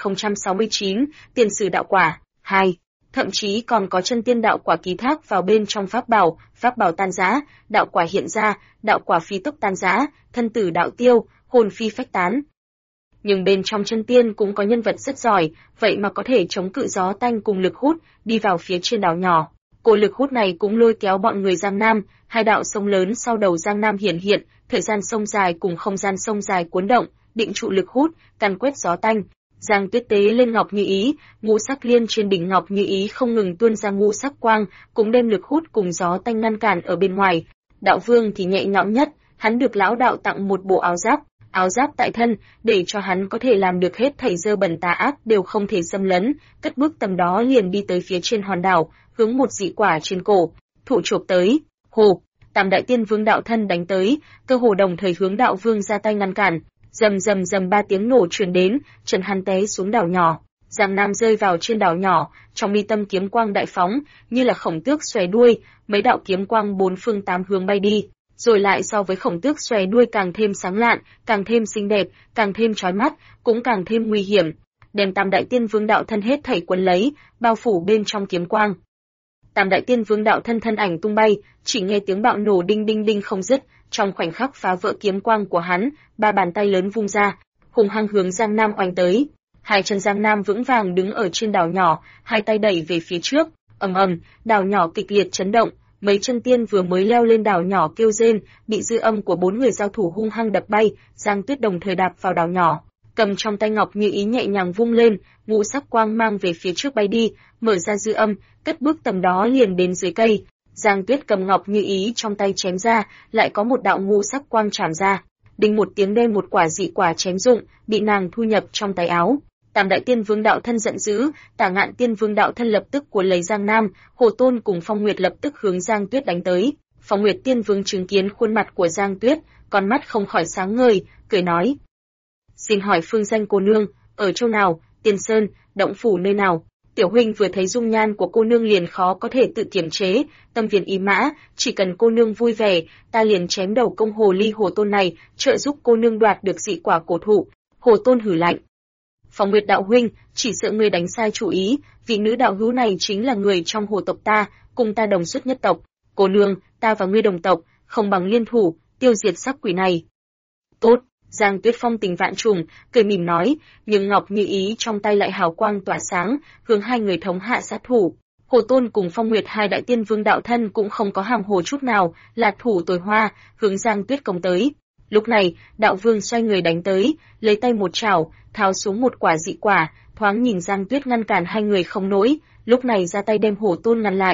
2069, tiền sử đạo quả 2. Thậm chí còn có chân tiên đạo quả ký thác vào bên trong pháp bảo tan rã, đạo quả hiện ra, đạo quả phi tốc tan rã, thân tử đạo tiêu, hồn phi phách tán. Nhưng bên trong chân tiên cũng có nhân vật rất giỏi, vậy mà có thể chống cự gió tanh cùng lực hút, đi vào phía trên đảo nhỏ. Cổ lực hút này cũng lôi kéo bọn người Giang Nam, hai đạo sông lớn sau đầu Giang Nam hiển hiện, thời gian sông dài cùng không gian sông dài cuốn động, định trụ lực hút, càn quét gió tanh. Giang Tuyết tế lên ngọc như ý, ngũ sắc liên trên đỉnh ngọc như ý không ngừng tuôn ra ngũ sắc quang, cũng đem lực hút cùng gió tanh ngăn cản ở bên ngoài. Đạo Vương thì nhẹ nhõm nhất, hắn được lão đạo tặng một bộ áo giáp tại thân, để cho hắn có thể làm được hết thảy dơ bẩn tà ác đều không thể xâm lấn, cất bước tầm đó liền đi tới phía trên hòn đảo, hướng một dị quả trên cổ, thụ chộp tới. Hồ, Tam đại tiên vương đạo thân đánh tới, cơ hồ đồng thời hướng Đạo Vương ra tay ngăn cản. Rầm rầm rầm ba tiếng nổ truyền đến, Trần Hàn té xuống đảo nhỏ. Giang Nam rơi vào trên đảo nhỏ, trong mi tâm kiếm quang đại phóng, như là khổng tước xòe đuôi, mấy đạo kiếm quang bốn phương tám hướng bay đi, rồi lại so với khổng tước xòe đuôi càng thêm sáng lạn, càng thêm xinh đẹp, càng thêm chói mắt, cũng càng thêm nguy hiểm. Đem Tam đại tiên vương đạo thân hết thảy quấn lấy, bao phủ bên trong kiếm quang. Tam đại tiên vương đạo thân thân ảnh tung bay, chỉ nghe tiếng bạo nổ đinh đinh đinh không dứt, trong khoảnh khắc phá vỡ kiếm quang của hắn, ba bàn tay lớn vung ra, hùng hăng hướng Giang Nam oanh tới. Hai chân Giang Nam vững vàng đứng ở trên đảo nhỏ, hai tay đẩy về phía trước, ầm ầm, đảo nhỏ kịch liệt chấn động, mấy chân tiên vừa mới leo lên đảo nhỏ kêu rên, bị dư âm của bốn người giao thủ hung hăng đập bay. Giang Tuyết đồng thời đạp vào đảo nhỏ, cầm trong tay ngọc như ý nhẹ nhàng vung lên, ngũ sắc quang mang về phía trước bay đi, mở ra dư âm, cất bước tầm đó liền đến dưới cây. Giang Tuyết cầm ngọc như ý trong tay chém ra, lại có một đạo ngũ sắc quang trảm ra, đinh một tiếng đem một quả dị quả chém rụng, bị nàng thu nhập trong tay áo. Tam đại tiên vương đạo thân giận dữ, Tả Ngạn tiên vương đạo thân lập tức cuốn lấy Giang Nam, Hồ Tôn cùng Phong Nguyệt lập tức hướng Giang Tuyết đánh tới. Phong Nguyệt tiên vương chứng kiến khuôn mặt của Giang Tuyết, con mắt không khỏi sáng ngời, cười nói: "Xin hỏi phương danh cô nương, ở chỗ nào, Tiên Sơn, động phủ nơi nào?" Tiểu huynh vừa thấy dung nhan của cô nương liền khó có thể tự kiềm chế, tâm viên ý mã, chỉ cần cô nương vui vẻ, ta liền chém đầu công hồ ly Hồ Tôn này, trợ giúp cô nương đoạt được dị quả cổ thụ. Hồ Tôn hử lạnh: "Phong Nguyệt đạo huynh, chỉ sợ ngươi đánh sai chủ ý, vị nữ đạo hữu này chính là người trong Hồ tộc ta, cùng ta đồng xuất nhất tộc. Cô nương, ta và ngươi đồng tộc, không bằng liên thủ, tiêu diệt sắc quỷ này." "Tốt." Giang Tuyết phong tình vạn trùng, cười mỉm nói, nhưng ngọc như ý trong tay lại hào quang tỏa sáng, hướng hai người thống hạ sát thủ. Hồ Tôn cùng Phong Nguyệt hai đại tiên vương đạo thân cũng không có hàm hồ chút nào, là thủ tồi hoa, hướng Giang Tuyết công tới. Lúc này, Đạo Vương xoay người đánh tới, lấy tay một chảo, tháo xuống một quả dị quả, thoáng nhìn Giang Tuyết ngăn cản hai người không nổi, lúc này ra tay đem Hồ Tôn ngăn lại.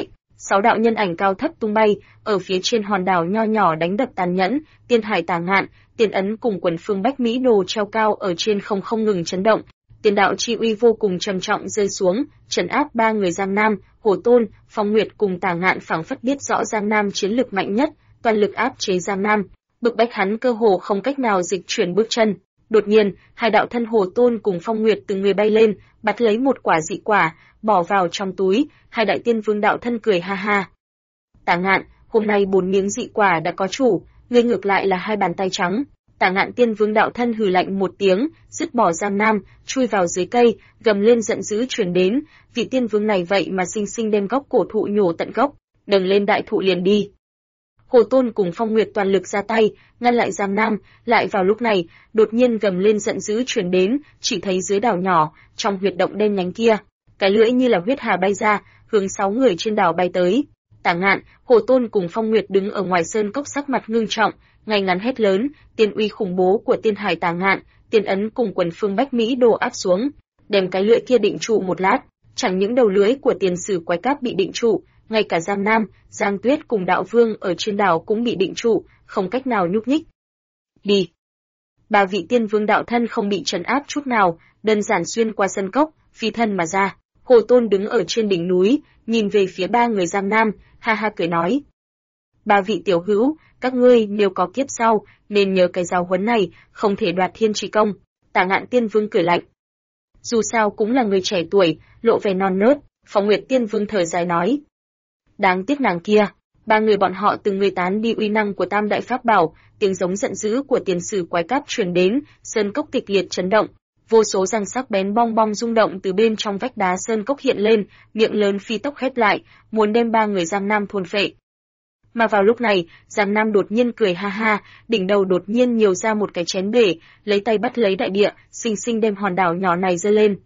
6 đạo nhân ảnh cao thấp tung bay, ở phía trên hòn đảo nho nhỏ đánh đập tàn nhẫn, Tiên Hải Tà Ngạn, Tiên Ấn cùng quần phương Bách Mỹ Đồ treo cao ở trên không ngừng chấn động. Tiên đạo chi uy vô cùng trầm trọng rơi xuống, trấn áp ba người Giang Nam, Hổ Tôn, Phong Nguyệt cùng Tà Ngạn phảng phất biết rõ Giang Nam chiến lực mạnh nhất, toàn lực áp chế Giang Nam, bức bách hắn cơ hồ không cách nào dịch chuyển bước chân. Đột nhiên, hai đạo thân Hổ Tôn cùng Phong Nguyệt từ người bay lên, bắt lấy một quả dị quả, bỏ vào trong túi, hai đại tiên vương đạo thân cười ha ha. Tà Ngạn, hôm nay 4 miếng dị quả đã có chủ, ngươi ngược lại là hai bàn tay trắng. Tà Ngạn tiên vương đạo thân hừ lạnh một tiếng, dứt bỏ Giang Nam, chui vào dưới cây, gầm lên giận dữ truyền đến, vị tiên vương này vậy mà sinh sinh đem gốc cổ thụ nhổ tận gốc, đừng lên đại thụ liền đi. Hồ Tôn cùng Phong Nguyệt toàn lực ra tay, ngăn lại Giang Nam, lại vào lúc này, đột nhiên gầm lên giận dữ truyền đến, chỉ thấy dưới đảo nhỏ, trong huyệt động đen nhánh kia, cái lưỡi như là huyết hà bay ra, hướng 6 người trên đảo bay tới. Tà Ngạn, Hồ Tôn cùng Phong Nguyệt đứng ở ngoài sơn cốc sắc mặt ngưng trọng, ngay ngắn hét lớn, tiên uy khủng bố của Tiên Hải Tà Ngạn, Tiên Ấn cùng quần phương Bách Mỹ Đồ áp xuống, đem cái lưỡi kia định trụ một lát, chẳng những đầu lưỡi của tiền sử quái cáp bị định trụ, ngay cả Giang Nam, Giang Tuyết cùng đạo vương ở trên đảo cũng bị định trụ, không cách nào nhúc nhích. Đi. Ba vị tiên vương đạo thân không bị trấn áp chút nào, đơn giản xuyên qua sân cốc, phi thân mà ra. Hồ Tôn đứng ở trên đỉnh núi, nhìn về phía ba người Giang Nam, ha ha cười nói: ba vị tiểu hữu, các ngươi nếu có kiếp sau, nên nhớ cái giáo huấn này, không thể đoạt thiên chỉ công. Tà Ngạn tiên vương cười lạnh. Dù sao cũng là người trẻ tuổi, lộ vẻ non nớt. Phong Nguyệt tiên vương thở dài nói: đáng tiếc nàng kia. Ba người bọn họ từng người tán đi uy năng của Tam Đại Pháp Bảo, tiếng giống giận dữ của tiền sử quái cáp truyền đến, sơn cốc kịch liệt chấn động, vô số răng sắc bén bong bong rung động từ bên trong vách đá sơn cốc hiện lên, miệng lớn phi tốc khép lại, muốn đem ba người Giang Nam thôn phệ. Mà vào lúc này, Giang Nam đột nhiên cười ha ha, đỉnh đầu đột nhiên nhiều ra một cái chén bể, lấy tay bắt lấy đại địa, xinh xinh đem hòn đảo nhỏ này giơ lên.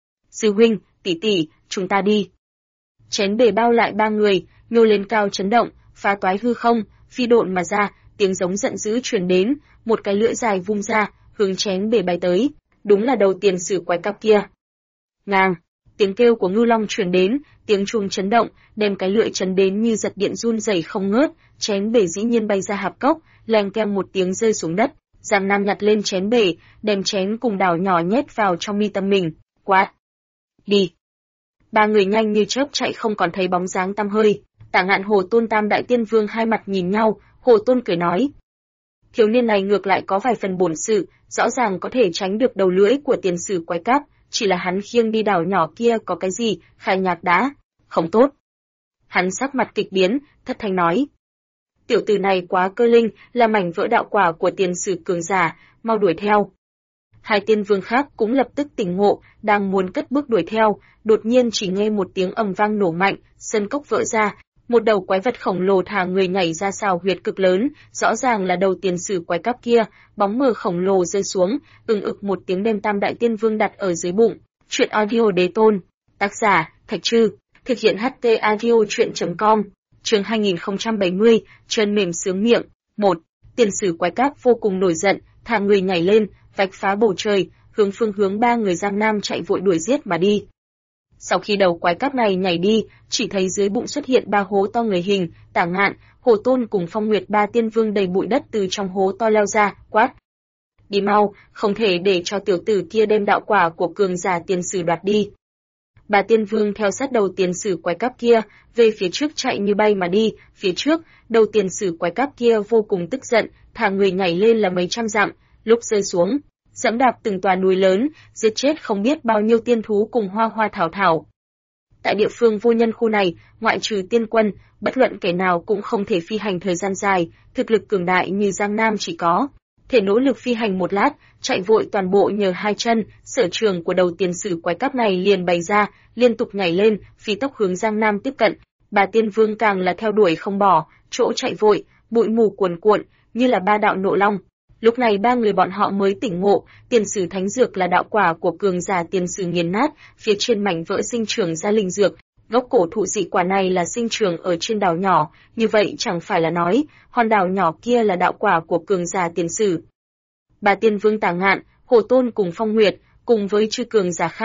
Sư huynh, tỷ tỷ, chúng ta đi. Chén bể bao lại ba người, nhô lên cao chấn động, phá toái hư không, phi độn mà ra, tiếng giống giận dữ truyền đến, một cái lưỡi dài vung ra, hướng chén bể bay tới, đúng là đầu tiền sử quái cáp kia. Ngang, tiếng kêu của ngưu long truyền đến, tiếng chuông chấn động, đem cái lưỡi chấn đến như giật điện run rẩy không ngớt, chén bể dĩ nhiên bay ra hạp cốc, leng keng một tiếng rơi xuống đất. Giang Nam nhặt lên chén bể, đem chén cùng đảo nhỏ nhét vào trong mi tâm mình, quát: đi. Ba người nhanh như chớp chạy không còn thấy bóng dáng tăm hơi. Tà Ngạn Hồ Tôn Tam Đại Tiên Vương hai mặt nhìn nhau, Hồ Tôn cười nói: thiếu niên này ngược lại có vài phần bổn sự, rõ ràng có thể tránh được đầu lưỡi của tiền sử quái cáp, chỉ là hắn khiêng đi đảo nhỏ kia có cái gì, khai nhạc đá, không tốt. Hắn sắc mặt kịch biến, thất thanh nói: tiểu tử này quá cơ linh, là mảnh vỡ đạo quả của tiền sử cường giả, mau đuổi theo. Hai tiên vương khác cũng lập tức tỉnh ngộ, đang muốn cất bước đuổi theo, đột nhiên chỉ nghe một tiếng ầm vang nổ mạnh, sân cốc vỡ ra, một đầu quái vật khổng lồ thả người nhảy ra xào huyệt cực lớn, rõ ràng là đầu tiền sử quái cáp kia, bóng mờ khổng lồ rơi xuống, ực một tiếng đem Tam Đại Tiên Vương đặt ở dưới bụng. Truyện audio Đế Tôn, tác giả Thạch Trư, thực hiện HT audio truyện.com. Chương 2070, chân mềm sướng miệng. 1. Tiền sử quái cáp vô cùng nổi giận, thả người nhảy lên, vạch phá bầu trời, hướng ba người Giang Nam chạy vội đuổi giết mà đi. Sau khi đầu quái cáp này nhảy đi, chỉ thấy dưới bụng xuất hiện ba hố to người hình, Tà Ngạn, Hồ Tôn cùng Phong Nguyệt ba tiên vương đầy bụi đất từ trong hố to leo ra, quát: đi mau, không thể để cho tiểu tử kia đem đạo quả của cường giả tiền sử đoạt đi. Ba tiên vương theo sát đầu tiền sử quái cáp kia, về phía trước chạy như bay mà đi, phía trước, đầu tiền sử quái cáp kia vô cùng tức giận, thả người nhảy lên là mấy trăm dặm, lúc rơi xuống, dẫm đạp từng tòa núi lớn, giết chết không biết bao nhiêu tiên thú cùng hoa hoa thảo thảo. Tại địa phương vô nhân khu này, ngoại trừ tiên quân, bất luận kẻ nào cũng không thể phi hành thời gian dài, thực lực cường đại như Giang Nam chỉ có thể nỗ lực phi hành một lát, chạy vội toàn bộ nhờ hai chân, sở trường của đầu tiền sử quái cáp này liền bày ra, liên tục nhảy lên, phi tốc hướng Giang Nam tiếp cận. Bà tiên vương càng là theo đuổi không bỏ, chỗ chạy vội, bụi mù cuồn cuộn, như là ba đạo nộ long. Lúc này ba người bọn họ mới tỉnh ngộ, tiền sử thánh dược là đạo quả của cường giả tiền sử nghiền nát, phía trên mảnh vỡ sinh trưởng ra linh dược, gốc cổ thụ dị quả này là sinh trưởng ở trên đảo nhỏ, như vậy chẳng phải là nói, hòn đảo nhỏ kia là đạo quả của cường giả tiền sử. Ba tiên vương Tà Ngạn, Hồ Tôn cùng Phong Nguyệt, cùng với chư cường giả khác,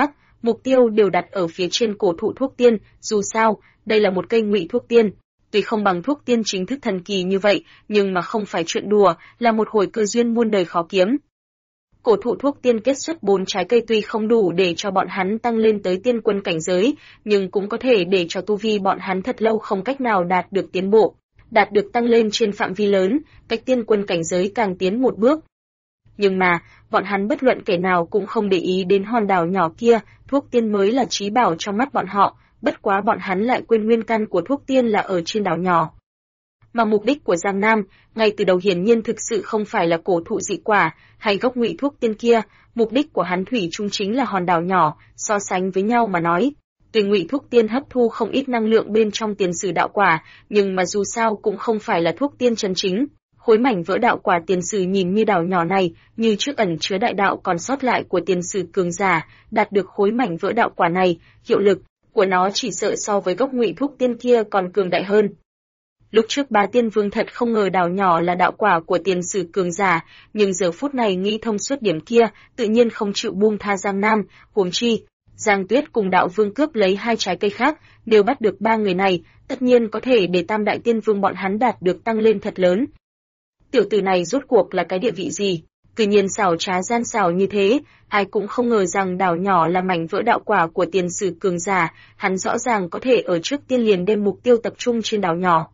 mục tiêu đều đặt ở phía trên cổ thụ thuốc tiên, dù sao, đây là một cây ngụy thuốc tiên. Tuy không bằng thuốc tiên chính thức thần kỳ như vậy, nhưng mà không phải chuyện đùa, là một hồi cơ duyên muôn đời khó kiếm. Cổ thụ thuốc tiên kết xuất 4 trái cây tuy không đủ để cho bọn hắn tăng lên tới tiên quân cảnh giới, nhưng cũng có thể để cho tu vi bọn hắn thật lâu không cách nào đạt được tiến bộ, đạt được tăng lên trên phạm vi lớn, cách tiên quân cảnh giới càng tiến một bước. Nhưng mà, bọn hắn bất luận kẻ nào cũng không để ý đến hòn đảo nhỏ kia, thuốc tiên mới là trí bảo trong mắt bọn họ, bất quá bọn hắn lại quên nguyên căn của thuốc tiên là ở trên đảo nhỏ. Mà mục đích của Giang Nam, ngay từ đầu hiển nhiên thực sự không phải là cổ thụ dị quả, hay gốc ngụy thuốc tiên kia, mục đích của hắn thủy chung chính là hòn đảo nhỏ, so sánh với nhau mà nói. Tuy ngụy thuốc tiên hấp thu không ít năng lượng bên trong tiền sử đạo quả, nhưng mà dù sao cũng không phải là thuốc tiên chân chính. Khối mảnh vỡ đạo quả tiền sử nhìn như đảo nhỏ này, như trước ẩn chứa đại đạo còn sót lại của tiền sử cường giả, đạt được khối mảnh vỡ đạo quả này, hiệu lực của nó chỉ sợ so với gốc ngụy thuốc tiên kia còn cường đại hơn. Lúc trước Bá Tiên Vương thật không ngờ đảo nhỏ là đạo quả của tiền sử cường giả, nhưng giờ phút này nghĩ thông suốt điểm kia, tự nhiên không chịu buông tha Giang Nam, huống chi Giang Tuyết cùng đạo vương cướp lấy 2 trái cây khác, đều bắt được 3 người này, tất nhiên có thể để Tam Đại Tiên Vương bọn hắn đạt được tăng lên thật lớn. Tiểu tử này rốt cuộc là cái địa vị gì? Tuy nhiên xảo trá gian xảo như thế, ai cũng không ngờ rằng đảo nhỏ là mảnh vỡ đạo quả của tiền sử cường giả, hắn rõ ràng có thể ở trước tiên liền đem mục tiêu tập trung trên đảo nhỏ.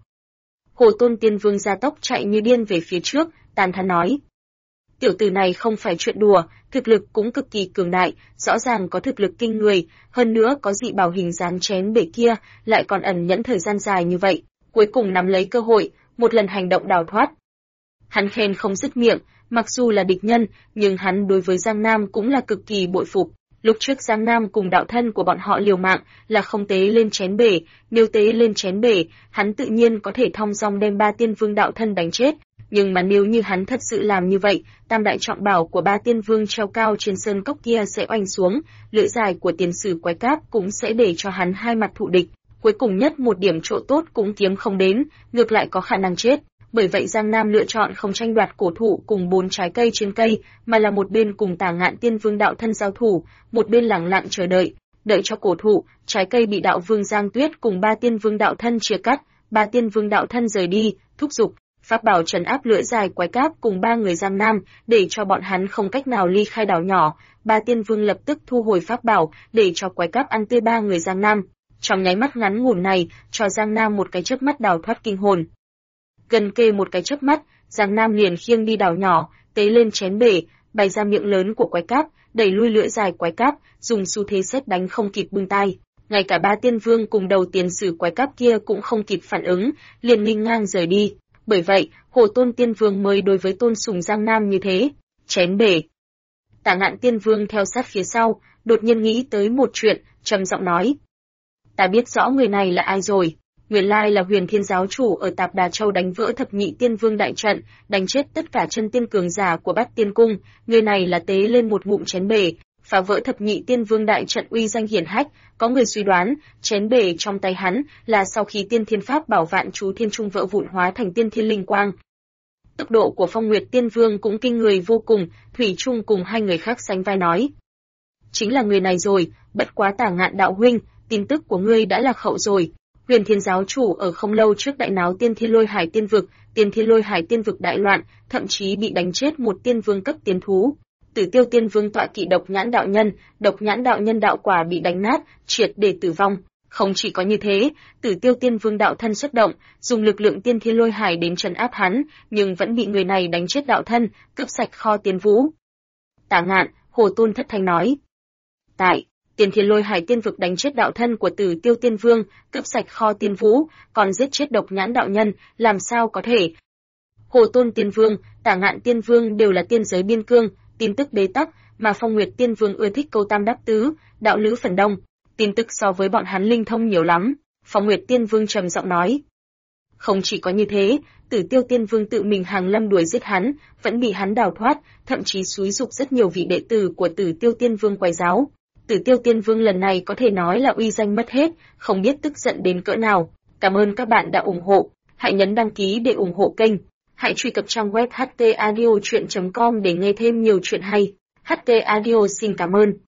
Hồ Tôn Tiên Vương gia tốc chạy như điên về phía trước, tàn thán nói. Tiểu tử này không phải chuyện đùa, thực lực cũng cực kỳ cường đại, rõ ràng có thực lực kinh người, hơn nữa có dị bảo hình dáng chén bể kia, lại còn ẩn nhẫn thời gian dài như vậy, cuối cùng nắm lấy cơ hội, một lần hành động đào thoát. Hắn khen không dứt miệng, mặc dù là địch nhân, nhưng hắn đối với Giang Nam cũng là cực kỳ bội phục. Lúc trước Giang Nam cùng đạo thân của bọn họ liều mạng là không tế lên chén bể, nếu tế lên chén bể, hắn tự nhiên có thể thong dong đem 3 tiên vương đạo thân đánh chết. Nhưng mà nếu như hắn thật sự làm như vậy, tam đại trọng bảo của 3 tiên vương treo cao trên sơn cốc kia sẽ oanh xuống, lưỡi dài của tiền sử quái cáp cũng sẽ để cho hắn hai mặt thụ địch, cuối cùng nhất một điểm chỗ tốt cũng kiếm không đến, ngược lại có khả năng chết. Bởi vậy Giang Nam lựa chọn không tranh đoạt cổ thụ cùng 4 trái cây trên cây, mà là một bên cùng Tả Ngạn Tiên Vương đạo thân giao thủ, một bên lặng lặng chờ đợi, đợi cho cổ thụ, trái cây bị đạo vương Giang Tuyết cùng 3 tiên vương đạo thân chia cắt, 3 tiên vương đạo thân rời đi, thúc giục pháp bảo trấn áp lưỡi dài quái cáp cùng 3 người Giang Nam, để cho bọn hắn không cách nào ly khai đảo nhỏ. 3 tiên vương lập tức thu hồi pháp bảo, để cho quái cáp ăn tươi 3 người Giang Nam. Trong nháy mắt ngắn ngủn này, cho Giang Nam một cái chớp mắt đào thoát kinh hồn. Gần kề một cái chớp mắt, Giang Nam liền khiêng đi đảo nhỏ, tế lên chén bể, bày ra miệng lớn của quái cáp, đẩy lui lưỡi dài quái cáp, dùng xu thế sét đánh không kịp bưng tay. Ngay cả 3 tiên vương cùng đầu tiền sử quái cáp kia cũng không kịp phản ứng, liền nghênh ngang rời đi. Bởi vậy, Hồ Tôn Tiên Vương mới đối với tôn sùng Giang Nam như thế. Chén bể. Tả Ngạn Tiên Vương theo sát phía sau, đột nhiên nghĩ tới một chuyện, trầm giọng nói: "Ta biết rõ người này là ai rồi. Nguyên lai là Huyền Thiên giáo chủ ở Tạp Đà Châu đánh vỡ Thập Nhị Tiên Vương đại trận, đánh chết tất cả chân tiên cường giả của Bát Tiên cung. Người này là tế lên một ngụm chén bể, phá vỡ Thập Nhị Tiên Vương đại trận uy danh hiển hách. Có người suy đoán, chén bể trong tay hắn là sau khi Tiên Thiên Pháp Bảo Vạn Chú Thiên Trung vỡ vụn hóa thành Tiên Thiên Linh Quang." Tốc độ của Phong Nguyệt Tiên Vương cũng kinh người vô cùng, Thủy Trung cùng 2 người khác sánh vai nói: "Chính là người này rồi, bất quá Tả Ngạn đạo huynh, tin tức của ngươi đã lạc hậu rồi. Huyền Thiên giáo chủ ở không lâu trước đại náo Tiên Thiên Lôi Hải Tiên vực, Tiên Thiên Lôi Hải Tiên vực đại loạn, thậm chí bị đánh chết một tiên vương cấp tiên thú. Tử Tiêu Tiên Vương tọa kỵ Độc Nhãn đạo nhân đạo quả bị đánh nát, triệt để tử vong. Không chỉ có như thế, Tử Tiêu Tiên Vương đạo thân xuất động, dùng lực lượng Tiên Thiên Lôi Hải đến trấn áp hắn, nhưng vẫn bị người này đánh chết đạo thân, cướp sạch kho tiên vũ." Tả Ngạn, Hồ Tôn thất thanh nói: "Tại Tiên Thiên Lôi Hải Tiên vực đánh chết đạo thân của Tử Tiêu Tiên Vương, cướp sạch kho tiên vũ, còn giết chết Độc Nhãn đạo nhân, làm sao có thể?" Hồ Tôn Tiên Vương, Tả Ngạn Tiên Vương đều là tiên giới biên cương, tin tức bế tắc, mà Phong Nguyệt Tiên Vương ưa thích câu tam đáp tứ, đạo lữ phần đông, tin tức so với bọn hắn linh thông nhiều lắm. Phong Nguyệt Tiên Vương trầm giọng nói: "Không chỉ có như thế, Tử Tiêu Tiên Vương tự mình hàng lâm đuổi giết hắn, vẫn bị hắn đào thoát, thậm chí xúi giục rất nhiều vị đệ tử của Tử Tiêu Tiên Vương quái giáo. Tử Tiêu Tiên Vương lần này có thể nói là uy danh mất hết, không biết tức giận đến cỡ nào. Cảm ơn các bạn đã ủng hộ, hãy nhấn đăng ký để ủng hộ kênh. Hãy truy cập trang web htaudio.com để nghe thêm nhiều chuyện hay. HT Audio xin cảm ơn.